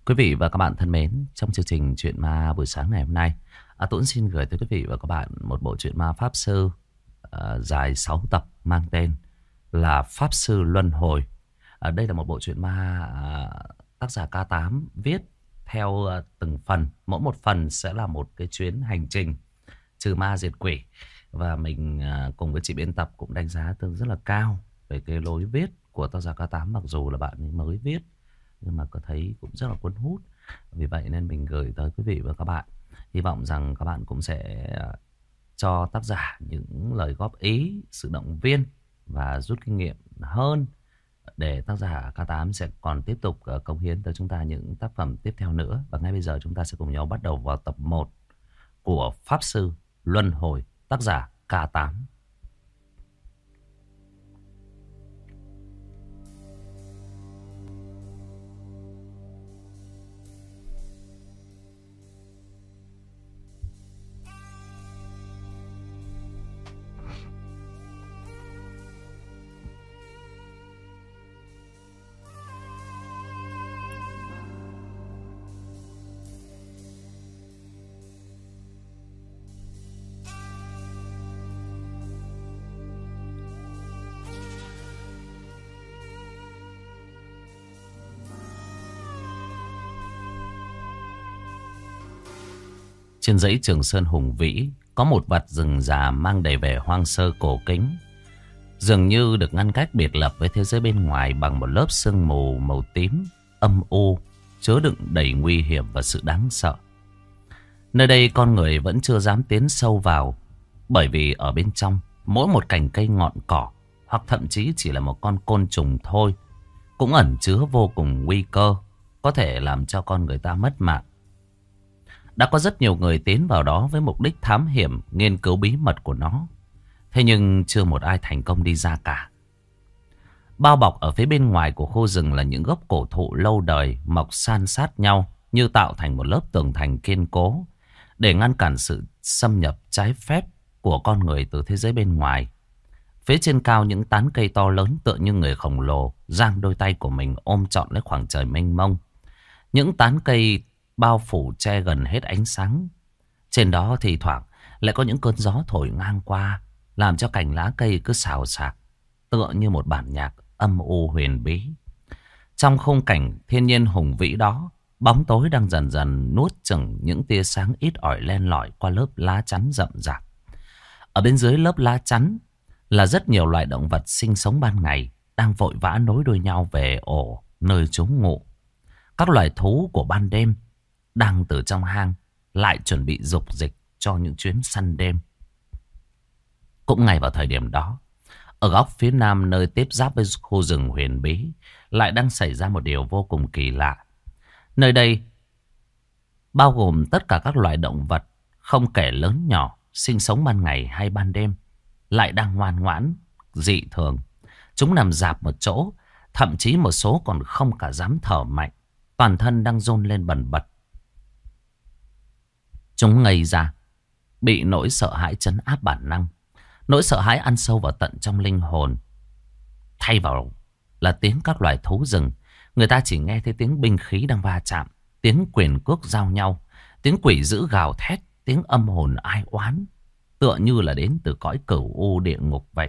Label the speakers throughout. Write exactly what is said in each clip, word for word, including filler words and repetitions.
Speaker 1: Quý vị và các bạn thân mến, trong chương trình Chuyện Ma buổi sáng ngày hôm nay, à, Tuấn xin gửi tới quý vị và các bạn một bộ truyện ma Pháp Sư à, dài sáu tập mang tên là Pháp Sư Luân Hồi. À, đây là một bộ truyện ma à, tác giả K tám viết theo à, từng phần. Mỗi một phần sẽ là một cái chuyến hành trình trừ ma diệt quỷ. Và mình à, cùng với chị biên tập cũng đánh giá tương rất là cao về cái lối viết của tác giả K tám, mặc dù là bạn ấy mới viết nhưng mà có thấy cũng rất là cuốn hút. Vì vậy nên mình gửi tới quý vị và các bạn. Hy vọng rằng các bạn cũng sẽ cho tác giả những lời góp ý, sự động viên và rút kinh nghiệm hơn, để tác giả K tám sẽ còn tiếp tục cống hiến tới chúng ta những tác phẩm tiếp theo nữa. Và ngay bây giờ chúng ta sẽ cùng nhau bắt đầu vào tập một của Pháp Sư Luân Hồi, tác giả K tám. Trên dãy Trường Sơn hùng vĩ, có một vặt rừng già mang đầy vẻ hoang sơ cổ kính, dường như được ngăn cách biệt lập với thế giới bên ngoài bằng một lớp sương mù màu tím, âm u, chứa đựng đầy nguy hiểm và sự đáng sợ. Nơi đây con người vẫn chưa dám tiến sâu vào, bởi vì ở bên trong, mỗi một cành cây ngọn cỏ, hoặc thậm chí chỉ là một con côn trùng thôi, cũng ẩn chứa vô cùng nguy cơ, có thể làm cho con người ta mất mạng. Đã có rất nhiều người tiến vào đó với mục đích thám hiểm, nghiên cứu bí mật của nó. Thế nhưng chưa một ai thành công đi ra cả. Bao bọc ở phía bên ngoài của khu rừng là những gốc cổ thụ lâu đời mọc san sát nhau, như tạo thành một lớp tường thành kiên cố để ngăn cản sự xâm nhập trái phép của con người từ thế giới bên ngoài. Phía trên cao những tán cây to lớn tựa như người khổng lồ giang đôi tay của mình ôm trọn lấy khoảng trời mênh mông. Những tán cây bao phủ che gần hết ánh sáng. Trên đó thì thoảng lại có những cơn gió thổi ngang qua, làm cho cành lá cây cứ xào xạc, tựa như một bản nhạc âm u huyền bí. Trong khung cảnh thiên nhiên hùng vĩ đó, bóng tối đang dần dần nuốt chửng những tia sáng ít ỏi len lỏi qua lớp lá chắn rậm rạp. Ở bên dưới lớp lá chắn là rất nhiều loài động vật sinh sống ban ngày đang vội vã nối đuôi nhau về ổ nơi trú ngụ. Các loài thú của ban đêm đang từ trong hang lại chuẩn bị dục dịch cho những chuyến săn đêm. Cũng ngay vào thời điểm đó, ở góc phía nam nơi tiếp giáp với khu rừng huyền bí, lại đang xảy ra một điều vô cùng kỳ lạ. Nơi đây bao gồm tất cả các loài động vật, không kể lớn nhỏ, sinh sống ban ngày hay ban đêm, lại đang ngoan ngoãn, dị thường. Chúng nằm rạp một chỗ, thậm chí một số còn không cả dám thở mạnh, toàn thân đang run lên bần bật. Chúng ngây ra, bị nỗi sợ hãi trấn áp bản năng. Nỗi sợ hãi ăn sâu vào tận trong linh hồn. Thay vào là tiếng các loài thú rừng, người ta chỉ nghe thấy tiếng binh khí đang va chạm, tiếng quyền cước giao nhau, tiếng quỷ dữ gào thét, tiếng âm hồn ai oán, tựa như là đến từ cõi cửu u địa ngục vậy.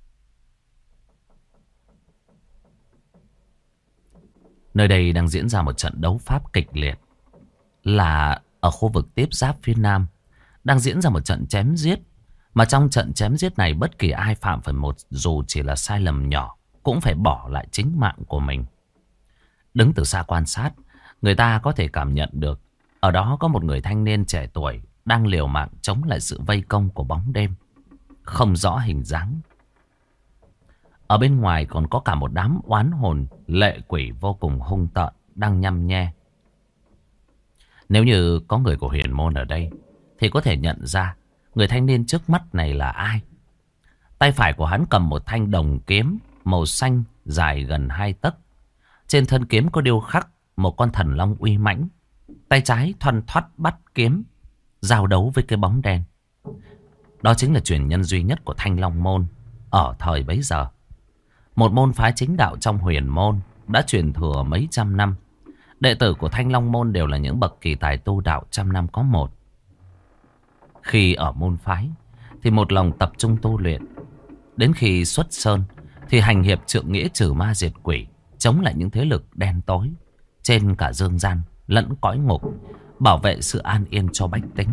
Speaker 1: Nơi đây đang diễn ra một trận đấu pháp kịch liệt. Là ở khu vực tiếp giáp phía nam đang diễn ra một trận chém giết. Mà trong trận chém giết này, bất kỳ ai phạm phải một dù chỉ là sai lầm nhỏ cũng phải bỏ lại chính mạng của mình. Đứng từ xa quan sát, người ta có thể cảm nhận được ở đó có một người thanh niên trẻ tuổi đang liều mạng chống lại sự vây công của bóng đêm, không rõ hình dáng. Ở bên ngoài còn có cả một đám oán hồn lệ quỷ vô cùng hung tợn đang nhăm nhe. Nếu như có người của huyền môn ở đây thì có thể nhận ra người thanh niên trước mắt này là ai. Tay phải của hắn cầm một thanh đồng kiếm màu xanh dài gần hai tấc. Trên thân kiếm có điêu khắc một con thần long uy mãnh. Tay trái thoăn thoắt bắt kiếm, giao đấu với cái bóng đen. Đó chính là truyền nhân duy nhất của Thanh Long Môn ở thời bấy giờ. Một môn phái chính đạo trong huyền môn đã truyền thừa mấy trăm năm. Đệ tử của Thanh Long Môn đều là những bậc kỳ tài tu đạo trăm năm có một. Khi ở môn phái thì một lòng tập trung tu luyện. Đến khi xuất sơn thì hành hiệp trượng nghĩa, trừ ma diệt quỷ, chống lại những thế lực đen tối trên cả dương gian lẫn cõi ngục, bảo vệ sự an yên cho bách tính.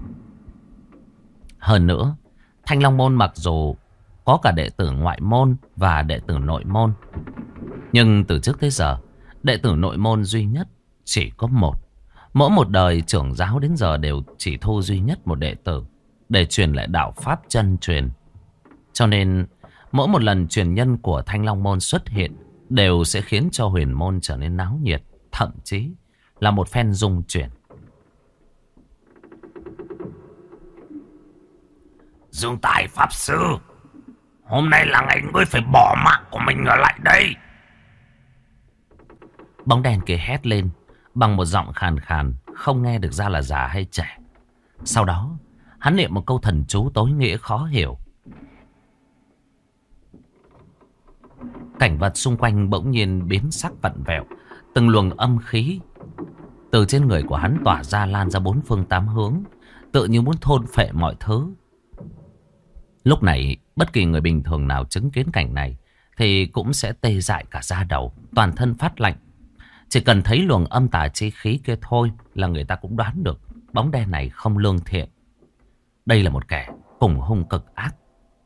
Speaker 1: Hơn nữa, Thanh Long Môn mặc dù có cả đệ tử ngoại môn và đệ tử nội môn, nhưng từ trước tới giờ đệ tử nội môn duy nhất chỉ có một. Mỗi một đời trưởng giáo đến giờ đều chỉ thu duy nhất một đệ tử để truyền lại đạo pháp chân truyền. Cho nên mỗi một lần truyền nhân của Thanh Long Môn xuất hiện đều sẽ khiến cho huyền môn trở nên náo nhiệt, thậm chí là một phen dung chuyển.
Speaker 2: Dương Tài Pháp Sư, hôm nay là ngày ngươi phải bỏ mạng của mình ở lại đây.
Speaker 1: Bóng đen kia hét lên bằng một giọng khàn khàn, không nghe được ra là già hay trẻ. Sau đó hắn niệm một câu thần chú tối nghĩa khó hiểu. Cảnh vật xung quanh bỗng nhiên biến sắc vặn vẹo. Từng luồng âm khí từ trên người của hắn tỏa ra, lan ra bốn phương tám hướng, tự như muốn thôn phệ mọi thứ. Lúc này bất kỳ người bình thường nào chứng kiến cảnh này thì cũng sẽ tê dại cả da đầu, toàn thân phát lạnh. Chỉ cần thấy luồng âm tà chi khí kia thôi là người ta cũng đoán được bóng đen này không lương thiện. Đây là một kẻ cùng hung cực ác.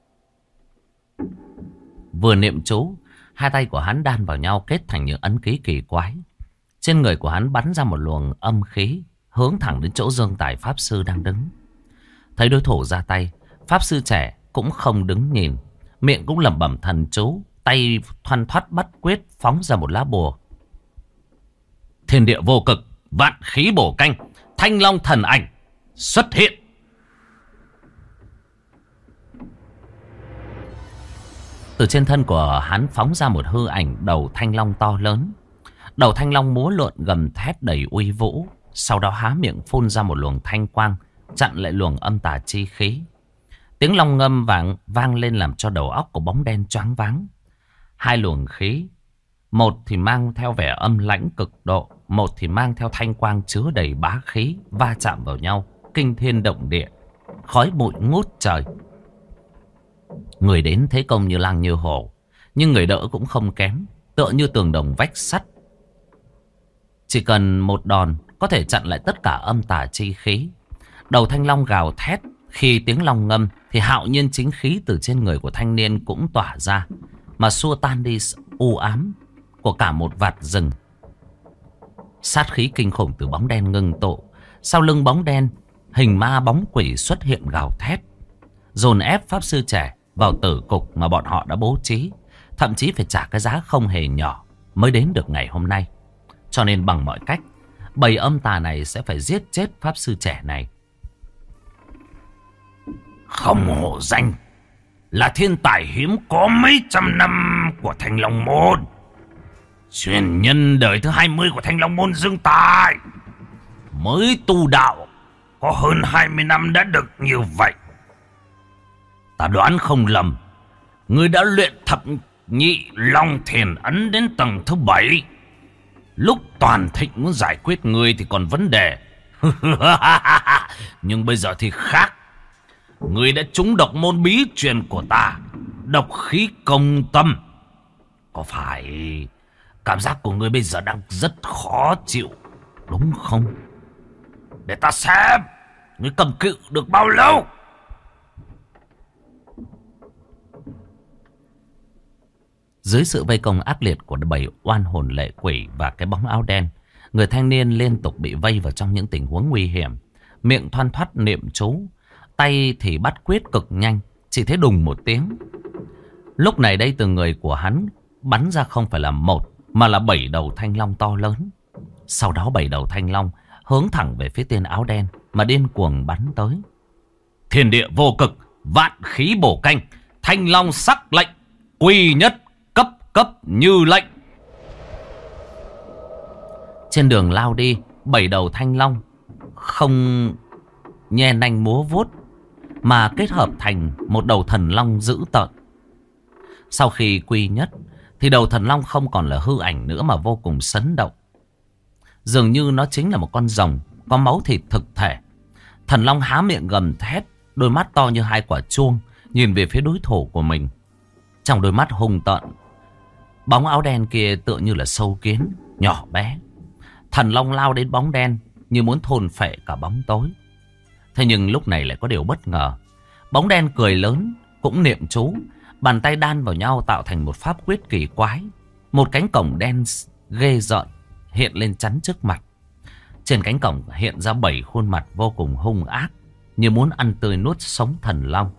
Speaker 1: Vừa niệm chú, hai tay của hắn đan vào nhau kết thành những ấn ký kỳ quái. Trên người của hắn bắn ra một luồng âm khí hướng thẳng đến chỗ Dương Tài Pháp Sư đang đứng. Thấy đối thủ ra tay, Pháp Sư trẻ cũng không đứng nhìn, miệng cũng lẩm bẩm thần chú, tay thoăn thoắt bắt quyết phóng ra một lá bùa. Thiên địa vô cực, vạn khí bổ canh, Thanh Long thần ảnh xuất hiện. Từ trên thân của hắn phóng ra một hư ảnh đầu thanh long to lớn. Đầu thanh long múa lượn gầm thét đầy uy vũ, sau đó há miệng phun ra một luồng thanh quang chặn lại luồng âm tà chi khí. Tiếng long ngâm vang vang lên làm cho đầu óc của bóng đen choáng váng. Hai luồng khí, một thì mang theo vẻ âm lãnh cực độ, một thì mang theo thanh quang chứa đầy bá khí, va chạm vào nhau kinh thiên động địa, khói bụi ngút trời. Người đến thế công như lang như hổ, nhưng người đỡ cũng không kém, tựa như tường đồng vách sắt. Chỉ cần một đòn có thể chặn lại tất cả âm tà chi khí. Đầu thanh long gào thét, khi tiếng long ngâm thì hạo nhiên chính khí từ trên người của thanh niên cũng tỏa ra, mà xua tan đi u ám của cả một vạt rừng. Sát khí kinh khủng từ bóng đen ngưng tụ. Sau lưng bóng đen, hình ma bóng quỷ xuất hiện gào thét, dồn ép Pháp Sư trẻ vào tử cục mà bọn họ đã bố trí, thậm chí phải trả cái giá không hề nhỏ mới đến được ngày hôm nay. Cho nên bằng mọi cách, bầy âm tà này sẽ phải giết chết Pháp Sư trẻ này.
Speaker 2: Không hổ danh là thiên tài hiếm có mấy trăm năm của Thanh Long Môn, truyền nhân đời thứ hai mươi của Thanh Long Môn Dương Tài, mới tu đạo có hơn hai mươi năm đã được như vậy. Ta đoán không lầm, ngươi đã luyện thập nhị Long Thiền Ấn đến tầng thứ bảy. Lúc toàn thịnh muốn giải quyết ngươi thì còn vấn đề. Nhưng bây giờ thì khác. Ngươi đã trúng độc môn bí truyền của ta, độc khí công tâm. Có phải cảm giác của ngươi bây giờ đang rất khó chịu, đúng không? Để ta xem ngươi cầm cự được bao lâu.
Speaker 1: Dưới sự vây công ác liệt của bầy oan hồn lệ quỷ và cái bóng áo đen, người thanh niên liên tục bị vây vào trong những tình huống nguy hiểm. Miệng thoăn thoắt niệm chú, tay thì bắt quyết cực nhanh, chỉ thấy đùng một tiếng. Lúc này đây từ người của hắn bắn ra không phải là một mà là bảy đầu thanh long to lớn. Sau đó bảy đầu thanh long hướng thẳng về phía tên áo đen mà điên cuồng bắn tới. Thiên địa vô cực, vạn khí bổ canh, thanh long sắc lệnh, quy nhất cấp cấp như lệnh. Trên đường lao đi, bảy đầu thanh long không nhe nanh múa vuốt mà kết hợp thành một đầu thần long dữ tợn. Sau khi quy nhất thì đầu thần long không còn là hư ảnh nữa mà vô cùng sấn động. Dường như nó chính là một con rồng, có máu thịt thực thể. Thần long há miệng gầm thét, đôi mắt to như hai quả chuông, nhìn về phía đối thủ của mình. Trong đôi mắt hung tợn, bóng áo đen kia tựa như là sâu kiến, nhỏ bé. Thần long lao đến bóng đen như muốn thôn phệ cả bóng tối. Thế nhưng lúc này lại có điều bất ngờ. Bóng đen cười lớn, cũng niệm chú. Bàn tay đan vào nhau tạo thành một pháp quyết kỳ quái. Một cánh cổng đen ghê rợn hiện lên chắn trước mặt. Trên cánh cổng hiện ra bảy khuôn mặt vô cùng hung ác, như muốn ăn tươi nuốt sống thần long.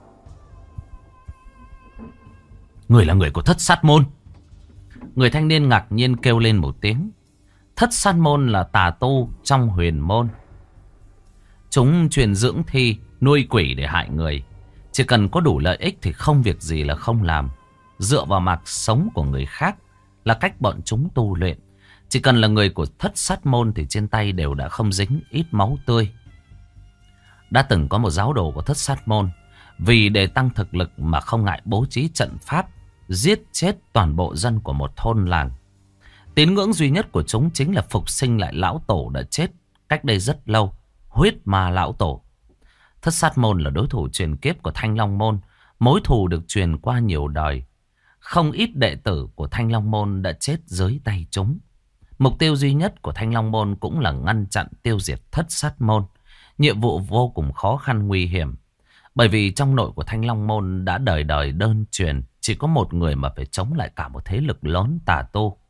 Speaker 1: Người là người của Thất Sát Môn. Người thanh niên ngạc nhiên kêu lên một tiếng. Thất Sát Môn là tà tu trong huyền môn. Chúng truyền dưỡng thi, nuôi quỷ để hại người. Chỉ cần có đủ lợi ích thì không việc gì là không làm. Dựa vào mạc sống của người khác là cách bọn chúng tu luyện. Chỉ cần là người của Thất Sát Môn thì trên tay đều đã không dính ít máu tươi. Đã từng có một giáo đồ của Thất Sát Môn, vì để tăng thực lực mà không ngại bố trí trận pháp, giết chết toàn bộ dân của một thôn làng. Tín ngưỡng duy nhất của chúng chính là phục sinh lại lão tổ đã chết cách đây rất lâu, huyết ma lão tổ. Thất Sát Môn là đối thủ truyền kiếp của Thanh Long Môn, mối thù được truyền qua nhiều đời. Không ít đệ tử của Thanh Long Môn đã chết dưới tay chúng. Mục tiêu duy nhất của Thanh Long Môn cũng là ngăn chặn tiêu diệt Thất Sát Môn. Nhiệm vụ vô cùng khó khăn nguy hiểm. Bởi vì trong nội của Thanh Long Môn đã đời đời đơn truyền, chỉ có một người mà phải chống lại cả một thế lực lớn tà tu.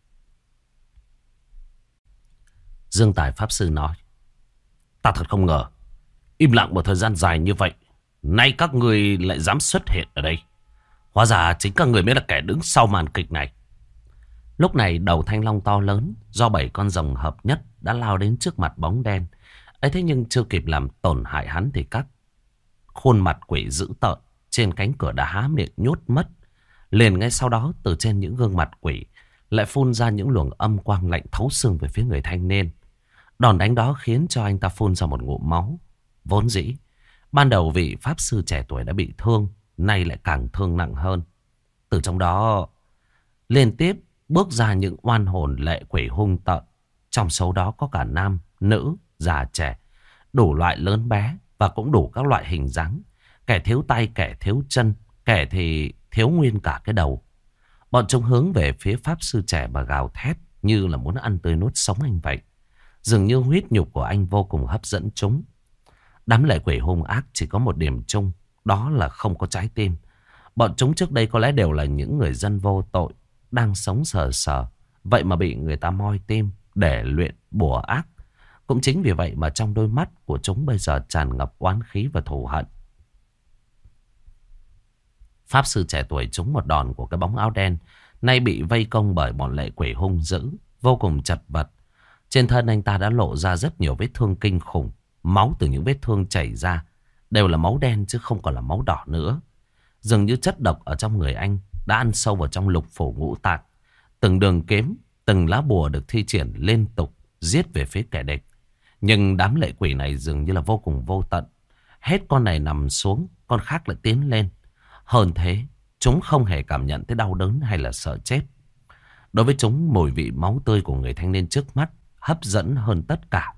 Speaker 1: Dương Tài Pháp Sư nói: Ta thật không ngờ, im lặng một thời gian dài như vậy, nay các người lại dám xuất hiện ở đây. Hóa ra chính các người mới là kẻ đứng sau màn kịch này. Lúc này đầu thanh long to lớn do bảy con rồng hợp nhất đã lao đến trước mặt bóng đen. Ấy thế nhưng chưa kịp làm tổn hại hắn thì các khuôn mặt quỷ dữ tợn trên cánh cửa đã há miệng nhốt mất. Liền ngay sau đó từ trên những gương mặt quỷ lại phun ra những luồng âm quang lạnh thấu xương về phía người thanh niên. Đòn đánh đó khiến cho anh ta phun ra một ngụm máu. Vốn dĩ ban đầu vị pháp sư trẻ tuổi đã bị thương, nay lại càng thương nặng hơn. Từ trong đó liên tiếp bước ra những oan hồn lệ quỷ hung tợn. Trong số đó có cả nam, nữ, già trẻ, đủ loại lớn bé và cũng đủ các loại hình dáng. Kẻ thiếu tay, kẻ thiếu chân, kẻ thì thiếu nguyên cả cái đầu. Bọn chúng hướng về phía pháp sư trẻ mà gào thét như là muốn ăn tươi nuốt sống anh vậy. Dường như huyết nhục của anh vô cùng hấp dẫn chúng. Đám lệ quỷ hung ác chỉ có một điểm chung, đó là không có trái tim. Bọn chúng trước đây có lẽ đều là những người dân vô tội, đang sống sờ sờ, vậy mà bị người ta moi tim để luyện bùa ác. Cũng chính vì vậy mà trong đôi mắt của chúng bây giờ tràn ngập oán khí và thù hận. Pháp sư trẻ tuổi trúng một đòn của cái bóng áo đen, nay bị vây công bởi bọn lệ quỷ hung dữ, vô cùng chật vật. Trên thân anh ta đã lộ ra rất nhiều vết thương kinh khủng. Máu từ những vết thương chảy ra đều là máu đen chứ không còn là máu đỏ nữa. Dường như chất độc ở trong người anh đã ăn sâu vào trong lục phủ ngũ tạng. Từng đường kiếm, từng lá bùa được thi triển liên tục giết về phía kẻ địch. Nhưng đám lệ quỷ này dường như là vô cùng vô tận. Hết con này nằm xuống, con khác lại tiến lên. Hơn thế, chúng không hề cảm nhận thấy đau đớn hay là sợ chết. Đối với chúng, mùi vị máu tươi của người thanh niên trước mắt hấp dẫn hơn tất cả.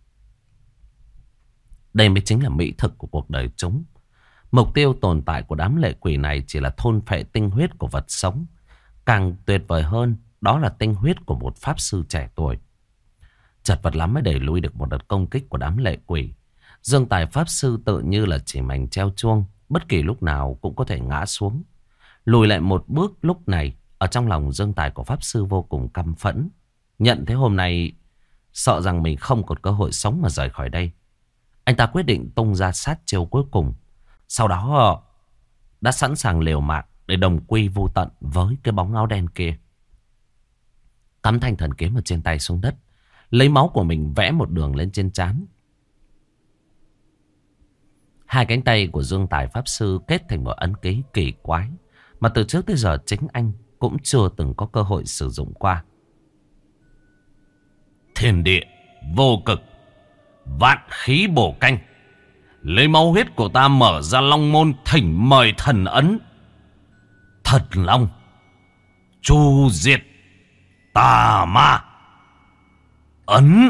Speaker 1: Đây mới chính là mỹ thực của cuộc đời chúng. Mục tiêu tồn tại của đám lệ quỷ này chỉ là thôn phệ tinh huyết của vật sống. Càng tuyệt vời hơn, đó là tinh huyết của một pháp sư trẻ tuổi. Chật vật lắm mới đẩy lui được một đợt công kích của đám lệ quỷ. Dương Tài Pháp Sư tự như là chỉ mảnh treo chuông, bất kỳ lúc nào cũng có thể ngã xuống. Lùi lại một bước lúc này, ở trong lòng Dương Tài của Pháp Sư vô cùng căm phẫn. Nhận thấy hôm nay sợ rằng mình không còn cơ hội sống mà rời khỏi đây, anh ta quyết định tung ra sát chiêu cuối cùng. Sau đó đã sẵn sàng liều mạng để đồng quy vô tận với cái bóng áo đen kia. Cắm thanh thần kiếm ở trên tay xuống đất, lấy máu của mình vẽ một đường lên trên trán. Hai cánh tay của Dương Tài Pháp Sư kết thành một ấn ký kỳ quái mà từ trước tới giờ chính anh cũng chưa từng có cơ hội sử dụng qua.
Speaker 2: Thiên địa vô cực, vạn khí bổ canh, lấy máu huyết của ta mở ra long môn, thỉnh mời thần ấn. Thật long chu diệt tà ma. ấn.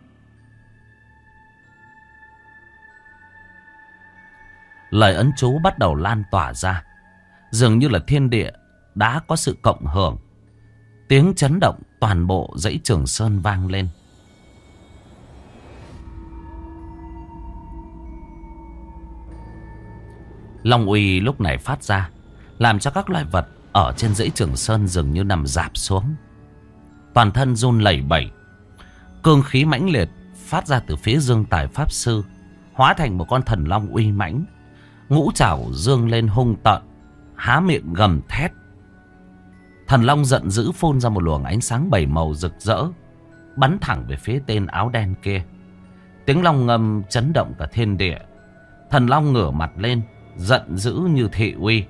Speaker 1: Lời ấn chú bắt đầu lan tỏa ra. Dường như là thiên địa đã có sự cộng hưởng. Tiếng chấn động toàn bộ dãy Trường Sơn vang lên. Long uy lúc này phát ra, làm cho các loài vật ở trên dãy Trường Sơn dường như nằm rạp xuống. Toàn thân run lẩy bẩy. Cương khí mãnh liệt phát ra từ phía Dương Tài Pháp Sư, hóa thành một con thần long uy mãnh. Ngũ trảo dương lên hung tợn, há miệng gầm thét. Thần long giận dữ phun ra một luồng ánh sáng bảy màu rực rỡ, bắn thẳng về phía tên áo đen kia. Tiếng long ngâm chấn động cả thiên địa. Thần long ngửa mặt lên, giận dữ như thị uy.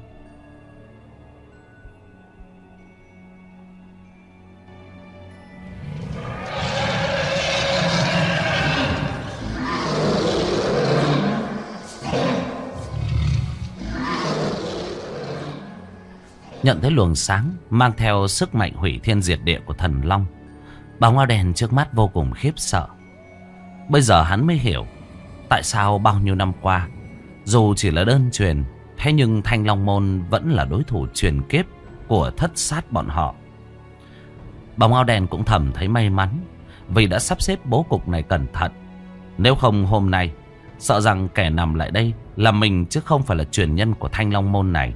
Speaker 1: Nhận thấy luồng sáng mang theo sức mạnh hủy thiên diệt địa của thần long, Bóng áo đen trước mắt vô cùng khiếp sợ. Bây giờ hắn mới hiểu tại sao bao nhiêu năm qua, dù chỉ là đơn truyền, thế nhưng Thanh Long Môn vẫn là đối thủ truyền kiếp của thất sát bọn họ. Bóng áo đen cũng thầm thấy may mắn vì đã sắp xếp bố cục này cẩn thận. Nếu không hôm nay, sợ rằng kẻ nằm lại đây là mình chứ không phải là truyền nhân của Thanh Long Môn này.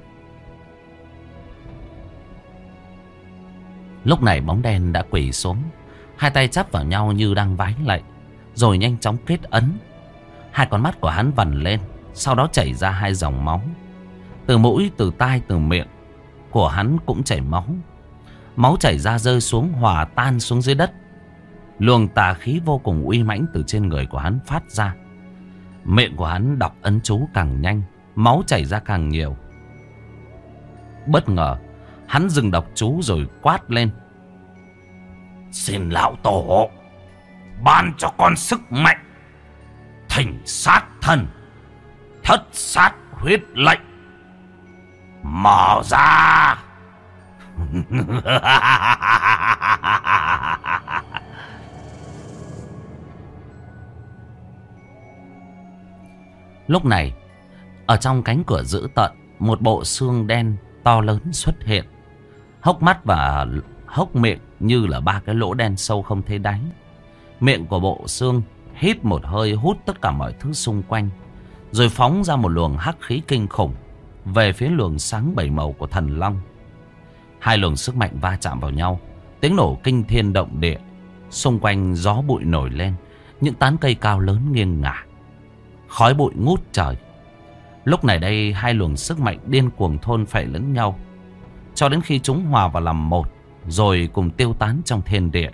Speaker 1: Lúc này bóng đen đã quỳ xuống, hai tay chắp vào nhau như đang vái lạy, rồi nhanh chóng kết ấn. Hai con mắt của hắn vằn lên, sau đó chảy ra hai dòng máu. Từ mũi, từ tai, từ miệng của hắn cũng chảy máu. Máu chảy ra rơi xuống, hòa tan xuống dưới đất. Luồng tà khí vô cùng uy mãnh từ trên người của hắn phát ra. Miệng của hắn đọc ấn chú càng nhanh, máu chảy ra càng nhiều. Bất ngờ, hắn dừng đọc chú rồi quát lên:
Speaker 2: "Xin lão tổ ban cho con sức mạnh thỉnh sát thần, thất sát huyết lệnh, mở ra!"
Speaker 1: Lúc này, ở trong cánh cửa dữ tợn, một bộ xương đen to lớn xuất hiện. Hốc mắt và hốc miệng như là ba cái lỗ đen sâu không thấy đáy. Miệng của bộ xương hít một hơi hút tất cả mọi thứ xung quanh, rồi phóng ra một luồng hắc khí kinh khủng về phía luồng sáng bảy màu của thần long. Hai luồng sức mạnh va chạm vào nhau, tiếng nổ kinh thiên động địa. Xung quanh gió bụi nổi lên, những tán cây cao lớn nghiêng ngả, khói bụi ngút trời. Lúc này đây, hai luồng sức mạnh điên cuồng thôn phệ lẫn nhau, cho đến khi chúng hòa vào làm một, rồi cùng tiêu tán trong thiên địa.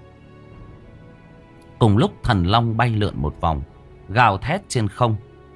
Speaker 1: Cùng lúc thần long bay lượn một vòng, gào thét trên không.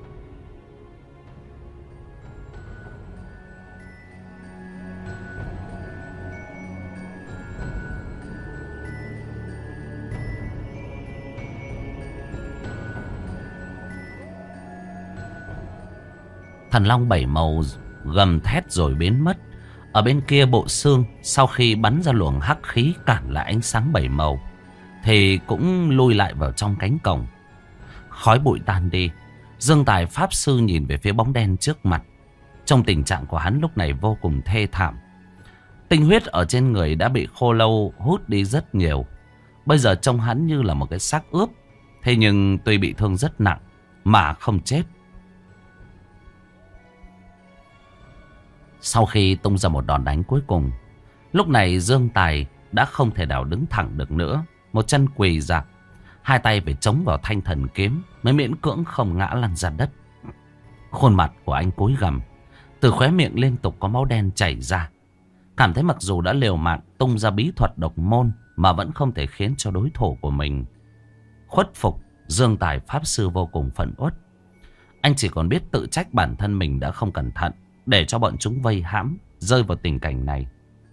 Speaker 1: Thần long bảy màu gầm thét rồi biến mất. Ở bên kia bộ xương, sau khi bắn ra luồng hắc khí cản lại ánh sáng bảy màu, thì cũng lui lại vào trong cánh cổng. Khói bụi tan đi, Dương Tài Pháp Sư nhìn về phía bóng đen trước mặt. Trong tình trạng của hắn lúc này vô cùng thê thảm. Tinh huyết ở trên người đã bị khô lâu hút đi rất nhiều. Bây giờ trông hắn như là một cái xác ướp. Thế nhưng tuy bị thương rất nặng mà không chết. Sau khi tung ra một đòn đánh cuối cùng, lúc này Dương Tài đã không thể nào đứng thẳng được nữa. Một chân quỳ dạp, hai tay phải chống vào thanh thần kiếm mới miễn cưỡng không ngã lăn ra đất. Khuôn mặt của anh cúi gằm, từ khóe miệng liên tục có máu đen chảy ra. Cảm thấy mặc dù đã liều mạng tung ra bí thuật độc môn mà vẫn không thể khiến cho đối thủ của mình khuất phục. Dương Tài Pháp Sư vô cùng phẫn uất. Anh chỉ còn biết tự trách bản thân mình đã không cẩn thận, để cho bọn chúng vây hãm, rơi vào tình cảnh này.